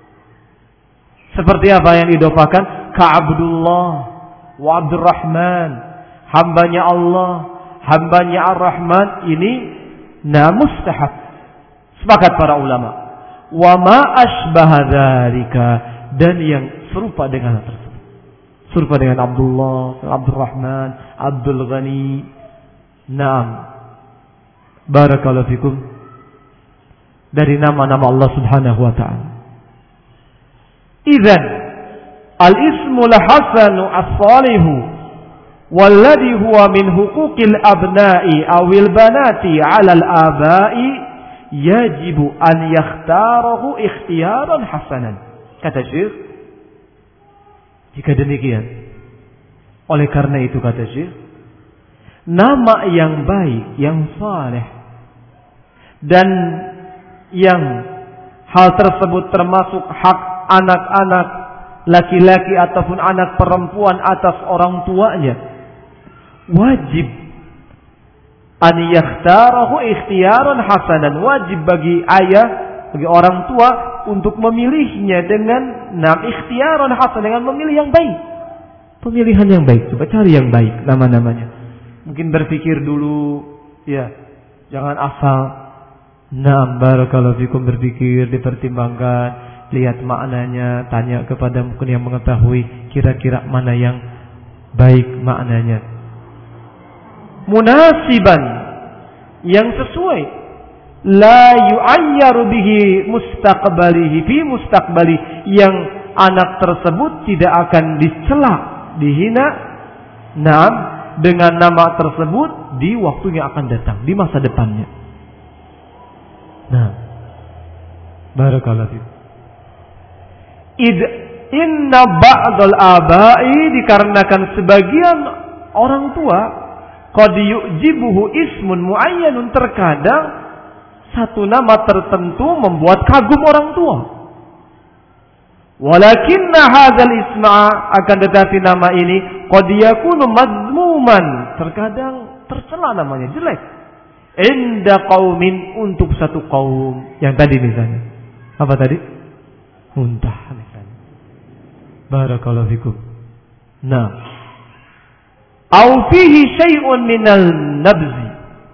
Seperti apa yang diidhofahkan? Ka Abdullah wa Abdurrahman, hambanya Allah, hambanya Ar-Rahman, ini nama mustahab. Sepakat para ulama. Wa ma asbaha dzalika, dan yang serupa dengan hal tersebut. Serupa dengan Abdullah, Abdurrahman, Abdul Ghani. Naam. Barakallahu fikum. Dari nama-nama Allah Subhanahu wa taala. Idzan al-ismu al-hasanu as-salihu walladhi huwa min huquqil abna'i awil banati 'ala al-aba'i yajibu an yakhtarahu ikhtiyaran hasanan. Kata Syekh, jika demikian, oleh karena itu kata Syekh, nama yang baik, yang saleh, dan yang hal tersebut termasuk hak anak-anak laki-laki ataupun anak perempuan atas orang tuanya, wajib an yakhtarahu ikhtiyaran hasanan, wajib bagi ayah, bagi orang tua untuk memilihnya dengan nam ikhtiyaran hasan, dengan memilih yang baik, pemilihan yang baik. Coba cari yang baik nama-namanya. Mungkin berpikir dulu, ya, jangan asal. Nah, barakallahu fikum, berpikir, dipertimbangkan, lihat maknanya, tanya kepada mungkin yang mengetahui kira-kira mana yang baik maknanya. Munasiban, yang sesuai, la yu'ayyaru bihi mustaqbalihi fi mustaqbali, yang anak tersebut tidak akan dicela, dihina, nah, dengan nama tersebut di waktu yang akan datang, di masa depannya. Nah, barakallahu fiik. Id inna ba'dal abai, dikarenakan sebagian orang tua, qad yu'jibuhu ismun muayyanun, terkadang satu nama tertentu membuat kagum orang tua. Walakinna hadzal isma, akan tetapi nama ini qad yakunu madmuman, terkadang tercela namanya, jelek. Inda qaumin, untuk satu kaum. Yang tadi misalnya apa tadi? Unta misalnya. Barakallahu fikum. Nah, au fihi syai'un minal nabzi,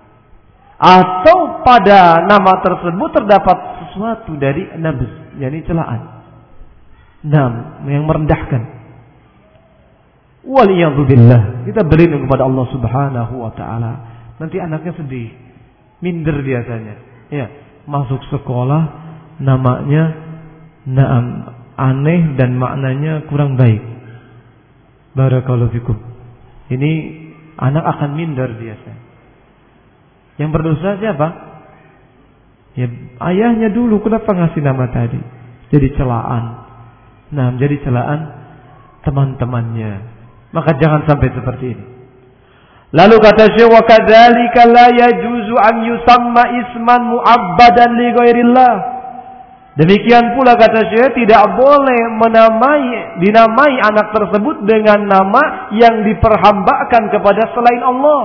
atau pada nama tersebut terdapat sesuatu dari nabz, yakni celaan. Nam, yang merendahkan. Waliyadzu billah, kita berlindung kepada Allah Subhanahu wa taala. Nanti anaknya sedih, minder biasanya. Ya, masuk sekolah namanya naam aneh dan maknanya kurang baik. Barakallahu fikum. Ini anak akan minder biasa. Yang berdosa siapa? Ya ayahnya dulu, kenapa ngasih nama tadi? Jadi celaan. Nah, menjadi celaan teman-temannya. Maka jangan sampai seperti ini. Lalu kata Syekh, wa kadzalika la yajuzu an yusamma isman mu'abbadan li ghairillah. Demikian pula kata Syekh, tidak boleh menamai dinamai anak tersebut dengan nama yang diperhambakan kepada selain Allah.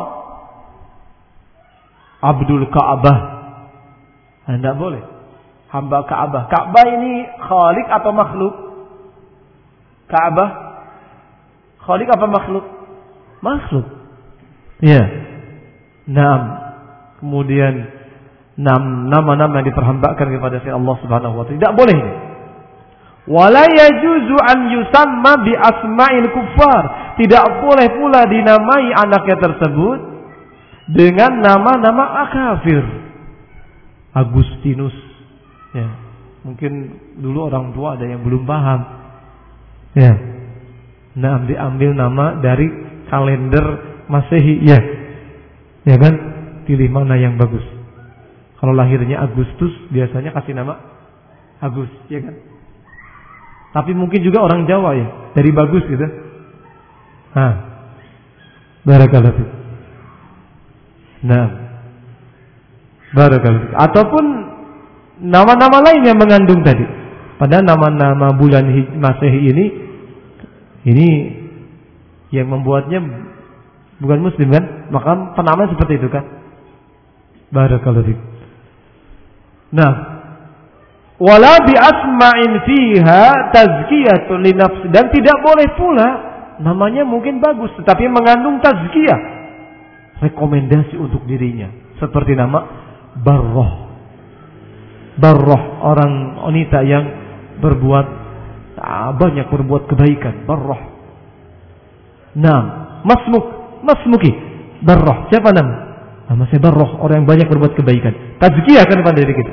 Abdul Ka'bah. Tidak boleh. Hamba Ka'bah. Ka'bah ini khalik atau makhluk? Ka'bah khalik apa makhluk? Makhluk. Ya. Naam. Kemudian nam nama-nama yang diperhambakan kepada si Allah Subhanahu wa taala. Tidak boleh. Wala yajuzu an yusamma bi asma'il kuffar. Tidak boleh pula dinamai anaknya tersebut dengan nama-nama kafir. Agustinus. Ya. Mungkin dulu orang tua ada yang belum paham. Ya. Nah, diambil nama dari kalender Masehi, ya. Ya kan? Pilih mana yang bagus. Kalau lahirnya Agustus, biasanya kasih nama Agus, ya kan? Tapi mungkin juga orang Jawa ya, dari bagus gitu. Nah. Barakallahu fiik. Nah. Barakallahu fiik. Ataupun nama-nama lain yang mengandung tadi. Pada nama-nama bulan Masehi ini, ini yang membuatnya bukan muslim kan? Maka penamaan seperti itu kan? Barakallahu fiik. Nah, wala bi asma'in fiha tazkiyatun li nafsi, dan tidak boleh pula namanya mungkin bagus tetapi mengandung tazkiyah, rekomendasi untuk dirinya, seperti nama Barrah. Barrah, orang wanita yang berbuat ah, banyak berbuat kebaikan. Barrah. Nah, Masmuk, Masmuki, Barrah. Siapa nama? Nama saya Barrah, orang yang banyak berbuat kebaikan. Tazkiyah kan pada diri kita.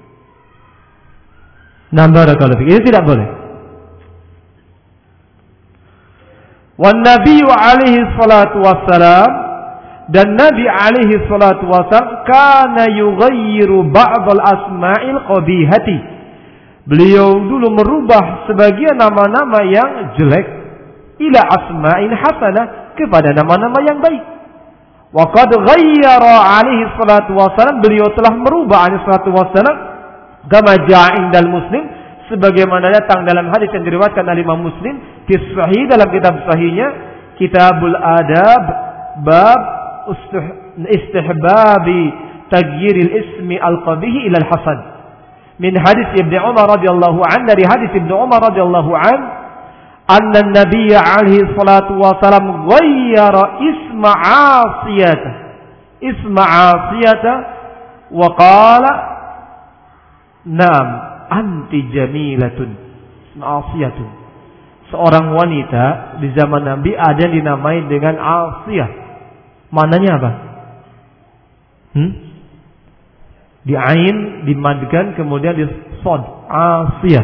Nah, barakallahu fiik. Ini tidak boleh. Wan Nabi alaihi salatu wassalam, dan Nabi alaihi salatu wassalam kana yughayyiru ba'dal asma'il qabihati. Beliau dulu merubah sebagian nama-nama yang jelek ila asma'in hasanah, kepada nama-nama yang baik. Wa qad ghayyara alaihi salatu wassalam, beliau telah merubah alaihi salatu wassalam kama ja'a indal Muslim, sebagaimana datang dalam hadis yang diriwayatkan oleh Imam Muslim fi sahih, dalam kitab sahihnya Kitabul Adab, bab istihbabi taghyiril ismi al-qabih ila al-hasan, min hadis Ibnu Umar radhiyallahu an, dari hadis Ibnu Umar radhiyallahu an, anna an-nabiy alaihi salatu wasalam ghayyara isma Asiyata, isma Asiyata wa qala nam anti jamilatun, isma Asiyatun. Seorang wanita di zaman Nabi ada yang dinamai dengan Asiyah. Mananya apa? Hmm? Di ain dimadkan, kemudian di sod, Asiyah.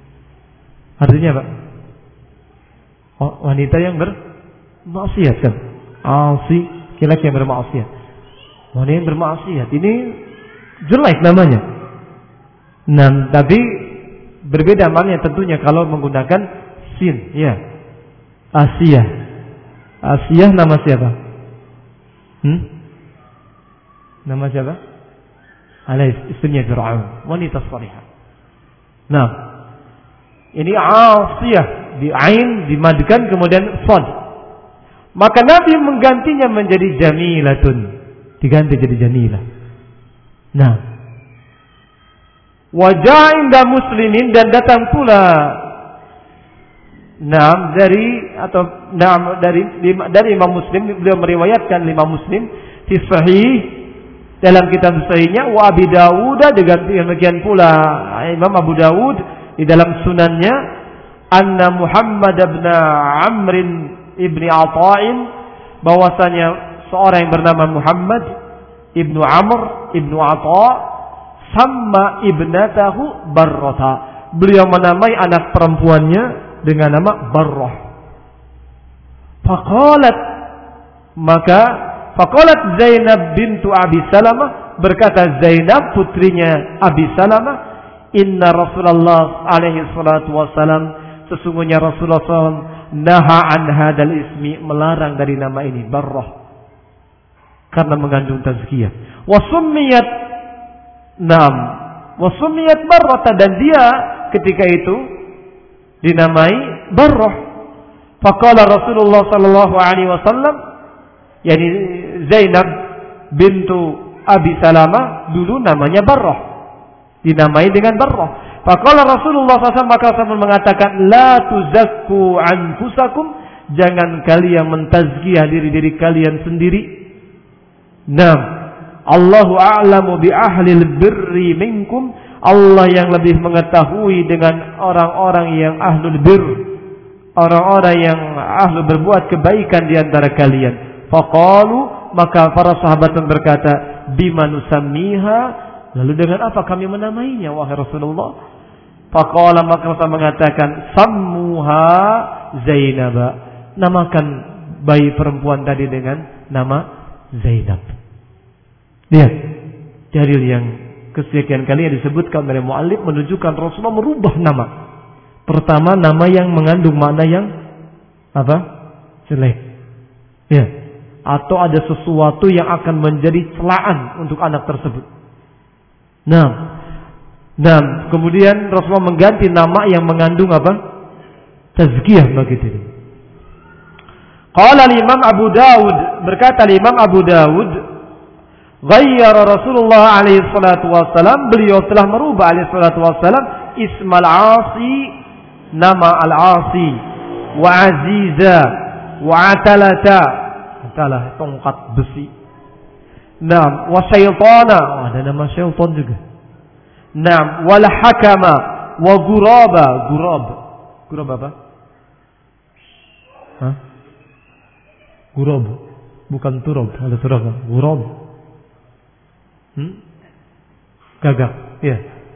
Artinya apa? Oh, wanita yang bermaksiat kan? Asi, laki-laki yang bermaksiat. Wanita yang bermaksiat ini jelek namanya. Nah, tapi berbeda maknanya tentunya kalau menggunakan sin, ya. Asiyah. Asiyah nama siapa? Hmm? Nama siapa? Alais, istrinya Fir'aun, wanita salihah. Nah, ini Asiyah, di ain dimadkan kemudian sad. Maka Nabi menggantinya menjadi Jamilatun, diganti jadi Jamilah. Nah, wajah indah muslimin, dan datang pula Naam dari atau naam dari dari Imam Muslim, beliau meriwayatkan lima Muslim di sahih dalam kitab sahihnya, wa Abi Dawud, dengan demikian pula Imam Abu Dawud di dalam sunannya, anna Muhammad bin Amr ibni Ata'in, bahwasanya seorang yang bernama Muhammad ibnu Amr ibnu Ata' sama ibnatahu Barrata, beliau menamai anak perempuannya dengan nama Barrah. Faqalat, maka faqalat Zainab bintu Abi Salamah, berkata Zainab putrinya Abi Salamah, inna Rasulullah alaihi salatu wassalam, sesungguhnya Rasulullah sallallahu alaihi wasallam naha an hadal ismi, melarang dari nama ini Barrah karena mengandung tazkiyah. Wa summiyat nam wa summiyat Barrah, dan dia ketika itu dinamai Barrah. Faqala Rasulullah sallallahu alaihi wasallam, yani Zainab bintu Abi Salamah dulu namanya Barrah, dinamai dengan Barrah. Faqala Rasulullah sallallahu alaihi wasallam, maka Rasul mengatakan, la tuzakku anfusakum, jangan kalian mentazkiyah diri-diri kalian sendiri. Nah, Allahu a'lamu bi ahlil birri minkum, Allah yang lebih mengetahui dengan orang-orang yang ahlul bir, orang-orang yang ahlu berbuat kebaikan di antara kalian. Faqalu, maka para sahabat berkata, bima nusammiha, lalu dengan apa kami menamainya wahai Rasulullah? Faqala, maka Rasul mengatakan, sammuha Zainab, namakan bayi perempuan tadi dengan nama Zainab. Lihat dalil yang kesekian kali yang disebutkan oleh muallif menunjukkan Rasulullah merubah nama. Pertama, nama yang mengandung makna yang apa? Jelek. Ya. Atau ada sesuatu yang akan menjadi celaan untuk anak tersebut. Nah, nah, kemudian Rasulullah mengganti nama yang mengandung apa? Tazkiyah bagi diri. Qala Imam Abu Dawud, berkata Imam Abu Dawud, ghayyara Rasulullah alaihi salatu wassalam, beliau telah merubah alaihi salatu wassalam ismal Asi, nama al-Asi, wa Aziza, wa Atalata, Atalah tongkat besi. Naam, wa Syaitana, ada nama syaitan juga. Naam, wal Hakama, wa Guraba, Gurab. Gurab apa? Hah? Gurab, bukan turab, ada turab. Gurab. Hmm? Gagak, ya.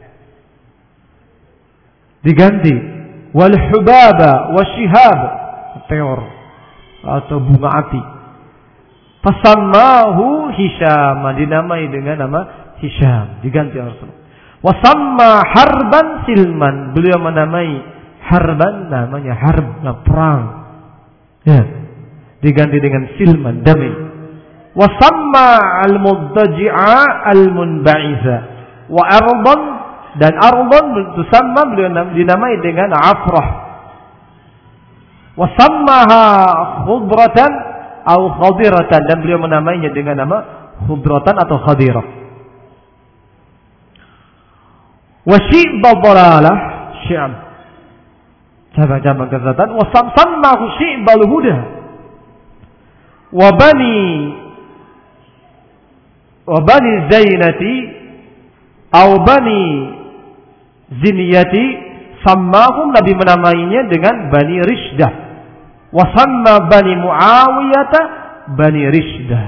Diganti wal hubaba wasyihab, teor atau bunga api. Fasammahu Hisham, dinamai dengan nama Hisham, diganti Rasulullah. Wasamma harban silman, beliau menamai harban, namanya harb, nah, perang. Ya. Diganti dengan silman, damai. Wasamma al-muddaji'a al-munba'isa, wa ardan, dan ardan tusamma, beliau dinamai dengan afrah. Wasammaha khudratan atau khadiratan, dan beliau menamainya dengan nama khudratan atau khadirah. Wa syi'ba dhalalah, syi'ab, cabang-cabang kesesatan. Wasammahu syi'bal huda, wa bani wa bani Zainati atau bani Ziniyati, sammahum, Nabi menamainya dengan Bani Rishdah. Wa samma Bani Muawiyata Bani Rishdah.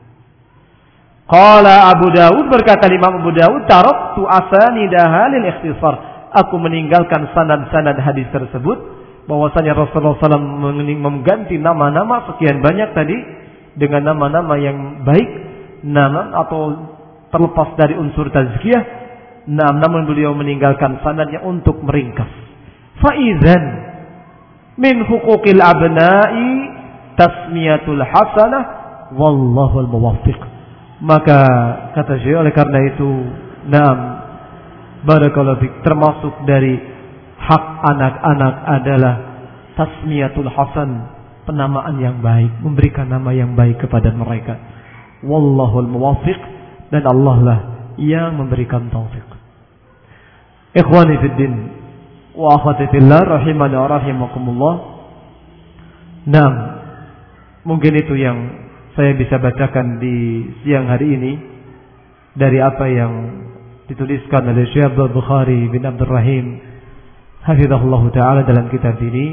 Qala Abu Dawud, berkata Imam Abu Dawud, taraktu asanidaha lil ikhtisar, aku meninggalkan sanad-sanad hadis tersebut, bahwasanya Rasulullah sallallahu alaihi wasallam mengganti nama-nama sekian banyak tadi dengan nama-nama yang baik, nama atau terlepas dari unsur tazkiyah, nah, namun beliau meninggalkan sanadnya untuk meringkas. Faizan min huquqil abna'i tasmiyatul hasanah wallahul muwaffiq. Maka kata Syekh, oleh karena itu, naam, barakallahu fik, termasuk dari hak anak-anak adalah tasmiyatul hasan, penamaan yang baik, memberikan nama yang baik kepada mereka. Wallahul muwaffiq, dan Allah lah yang memberikan taufik. Ikhwani fid din wa akhwati fillah rahimani wa rahimakumullah. Naam, mungkin itu yang saya bisa bacakan di siang hari ini dari apa yang dituliskan oleh Syekh Abdul Bukhari bin Abdul Rahim hafizahullah taala dalam kitab ini.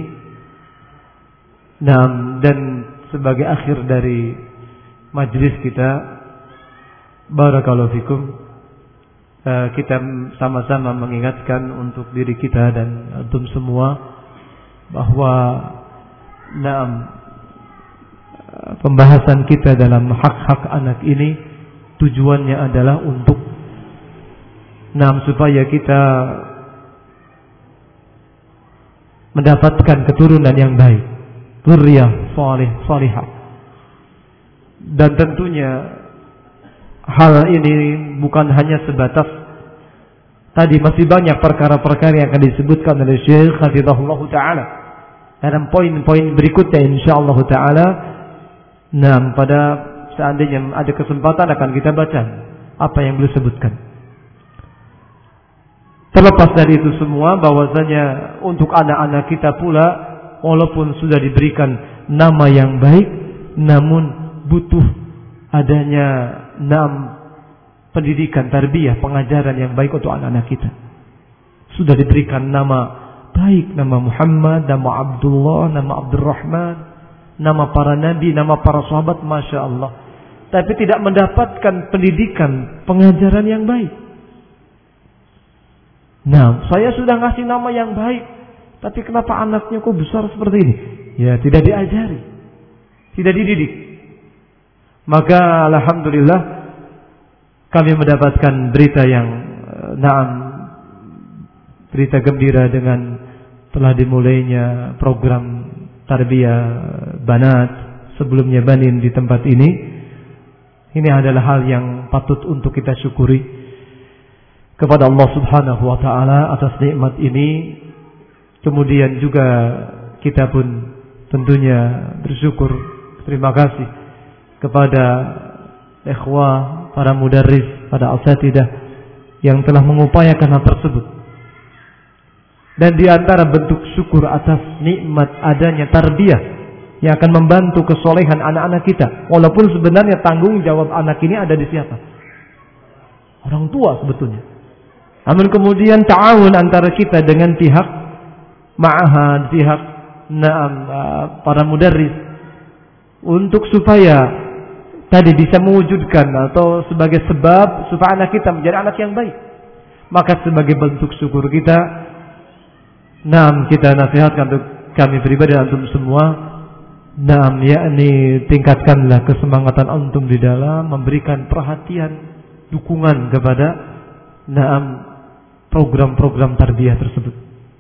Naam, dan sebagai akhir dari majlis kita, barakallahu fikum, uh, kita sama-sama mengingatkan untuk diri kita dan antum semua bahwa naam, uh, pembahasan kita dalam hak-hak anak ini tujuannya adalah untuk naam supaya kita mendapatkan keturunan yang baik, dzurriyyah salih salihah. Dan tentunya hal ini bukan hanya sebatas tadi, masih banyak perkara-perkara yang akan disebutkan oleh Syekh hafizahullah taala dalam poin-poin berikutnya insyaallah taala. Nah, pada seandainya ada kesempatan akan kita baca apa yang beliau sebutkan. Terlepas dari itu semua, bahwasanya untuk anak-anak kita pula, walaupun sudah diberikan nama yang baik, namun butuh adanya enam pendidikan, tarbiyah, pengajaran yang baik untuk anak-anak kita. Sudah diberikan nama baik, nama Muhammad, nama Abdullah, nama Abdurrahman, nama para nabi, nama para sahabat, masya Allah, tapi tidak mendapatkan pendidikan, pengajaran yang baik. Nah, saya sudah ngasih nama yang baik, tapi kenapa anaknya kok besar seperti ini? Ya, tidak diajari, tidak dididik. Maka alhamdulillah kami mendapatkan berita yang naam, berita gembira dengan telah dimulainya program tarbiyah banat, sebelumnya banin, di tempat ini. Ini adalah hal yang patut untuk kita syukuri kepada Allah Subhanahu wa taala atas nikmat ini. Kemudian juga kita pun tentunya bersyukur, terima kasih kepada ikhwah, para mudarris, para asatidah yang telah mengupayakan hal tersebut. Dan di antara bentuk syukur atas nikmat adanya tarbiyah yang akan membantu kesolehan anak-anak kita, walaupun sebenarnya tanggung jawab anak ini ada di siapa? Orang tua sebetulnya. Namun kemudian ta'awun antara kita dengan pihak ma'ahad, pihak na'am, para mudarris, untuk supaya tadi bisa mewujudkan atau sebagai sebab supaya anak kita menjadi anak yang baik. Maka sebagai bentuk syukur kita, naam, kita nasihatkan untuk kami pribadi dan antum semua, naam, yakni tingkatkanlah kesemangatan antum di dalam memberikan perhatian, dukungan kepada naam program-program tarbiyah tersebut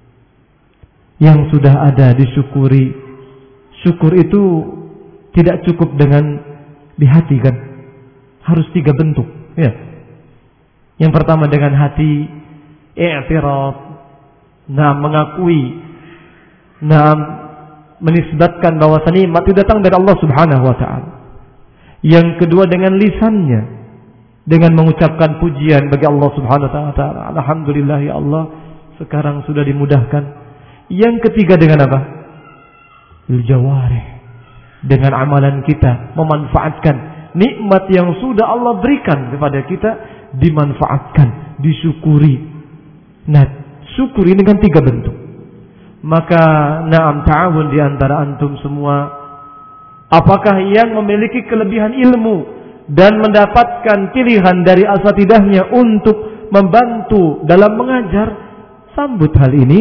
yang sudah ada, disyukuri. Syukur itu tidak cukup dengan di hati, kan? Harus tiga bentuk, ya. Yang pertama dengan hati, i'tiraf, nah, mengakui, nah, menisbatkan bahwa nikmat itu datang dari Allah Subhanahu wa taala. Yang kedua dengan lisannya, dengan mengucapkan pujian bagi Allah Subhanahu wa taala. Alhamdulillah ya Allah, sekarang sudah dimudahkan. Yang ketiga dengan apa? Bil jawarih, dengan amalan kita memanfaatkan nikmat yang sudah Allah berikan kepada kita, dimanfaatkan, disyukuri. Nah, syukur ini kan tiga bentuk. Maka na'am, ta'awun di antara antum semua, apakah yang memiliki kelebihan ilmu dan mendapatkan pilihan dari asatidahnya untuk membantu dalam mengajar, sambut hal ini,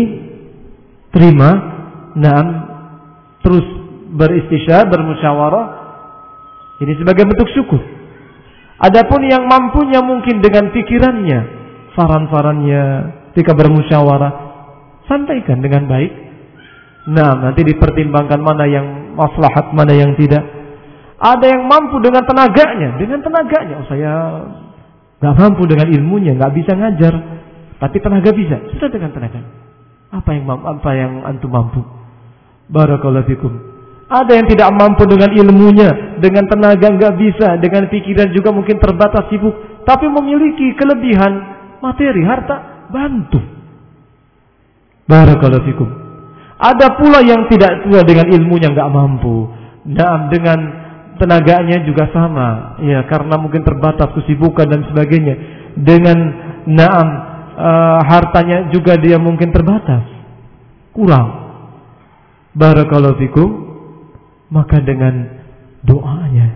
terima, na'am, terus beristisyar, bermusyawarah, Ini sebagai bentuk syukur. Adapun yang mampunya mungkin dengan pikirannya, saran-sarannya, ketika bermusyawarah, sampaikan dengan baik. Nah, nanti dipertimbangkan mana yang maslahat, mana yang tidak. Ada yang mampu dengan tenaganya, dengan tenaganya. Oh, saya nggak mampu dengan ilmunya, nggak bisa ngajar, tapi tenaga bisa. Sudah dengan tenaga. Apa yang apa yang antum mampu? Barakallahu fikum. Ada yang tidak mampu dengan ilmunya, dengan tenaga nggak bisa, dengan pikiran juga mungkin terbatas sibuk, tapi memiliki kelebihan materi, harta, bantu. Barakallahu fikum. Ada pula yang tidak tua dengan ilmunya nggak mampu. Nah, dengan tenaganya juga sama, ya karena mungkin terbatas kesibukan dan sebagainya. Dengan naam uh, hartanya juga dia mungkin terbatas, kurang. Barakallahu fikum. Maka dengan doanya,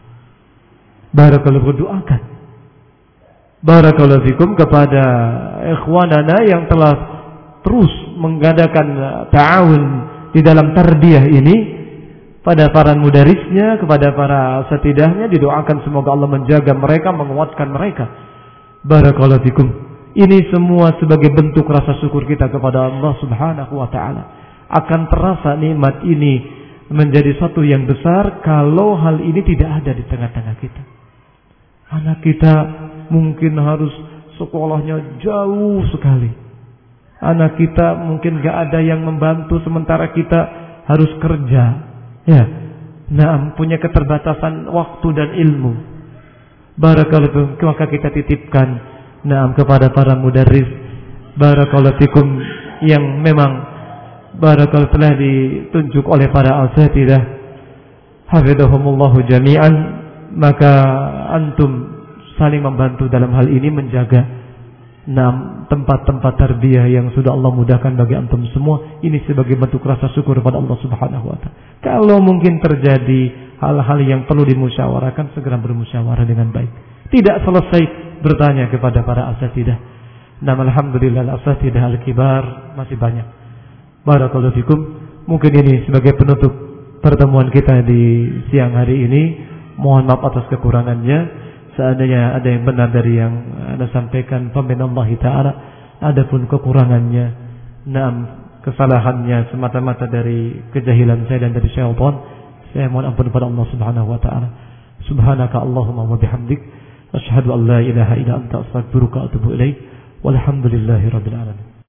barakallahu doakan. Barakallahu fikum kepada ikhwanana yang telah terus mengadakan ta'awun di dalam tarbiyah ini, pada para mudarisnya, kepada para asatidahnya, didoakan semoga Allah menjaga mereka, menguatkan mereka. Barakallahu fikum. Ini semua sebagai bentuk rasa syukur kita kepada Allah Subhanahu wa taala. Akan terasa nikmat ini menjadi satu yang besar kalau hal ini tidak ada di tengah-tengah kita. Anak kita mungkin harus sekolahnya jauh sekali. Anak kita mungkin gak ada yang membantu sementara kita harus kerja. Ya, nah punya keterbatasan waktu dan ilmu. Barakallahu fikum, maka kita titipkan nah kepada para mudarris. Barakallahu fikum yang memang barakallahu telah ditunjuk oleh para asatidah hafizahumullahu jami'an, maka antum saling membantu dalam hal ini menjaga enam tempat-tempat tarbiyah yang sudah Allah mudahkan bagi antum semua. Ini sebagai bentuk rasa syukur kepada Allah Subhanahu wa taala. Kalau mungkin terjadi hal-hal yang perlu dimusyawarahkan, segera bermusyawarah dengan baik. Tidak selesai bertanya kepada para asatidah. Nah, alhamdulillah asatidah al-kibar masih banyak. Barakallahu fikum. Mungkin ini sebagai penutup pertemuan kita di siang hari ini. Mohon maaf atas kekurangannya. Seandainya ada yang benar dari yang Anda sampaikan, faminallahi ta'ala. Adapun kekurangannya, naam kesalahannya semata-mata dari kejahilan saya dan dari syaitan, saya mohon ampun kepada Allah Subhanahu wa taala. Subhanaka Allahumma wa bihamdik, asyhadu an la ilaha illa anta, astaghfiruka wa atubu ilaik. Walhamdulillahirabbil alamin.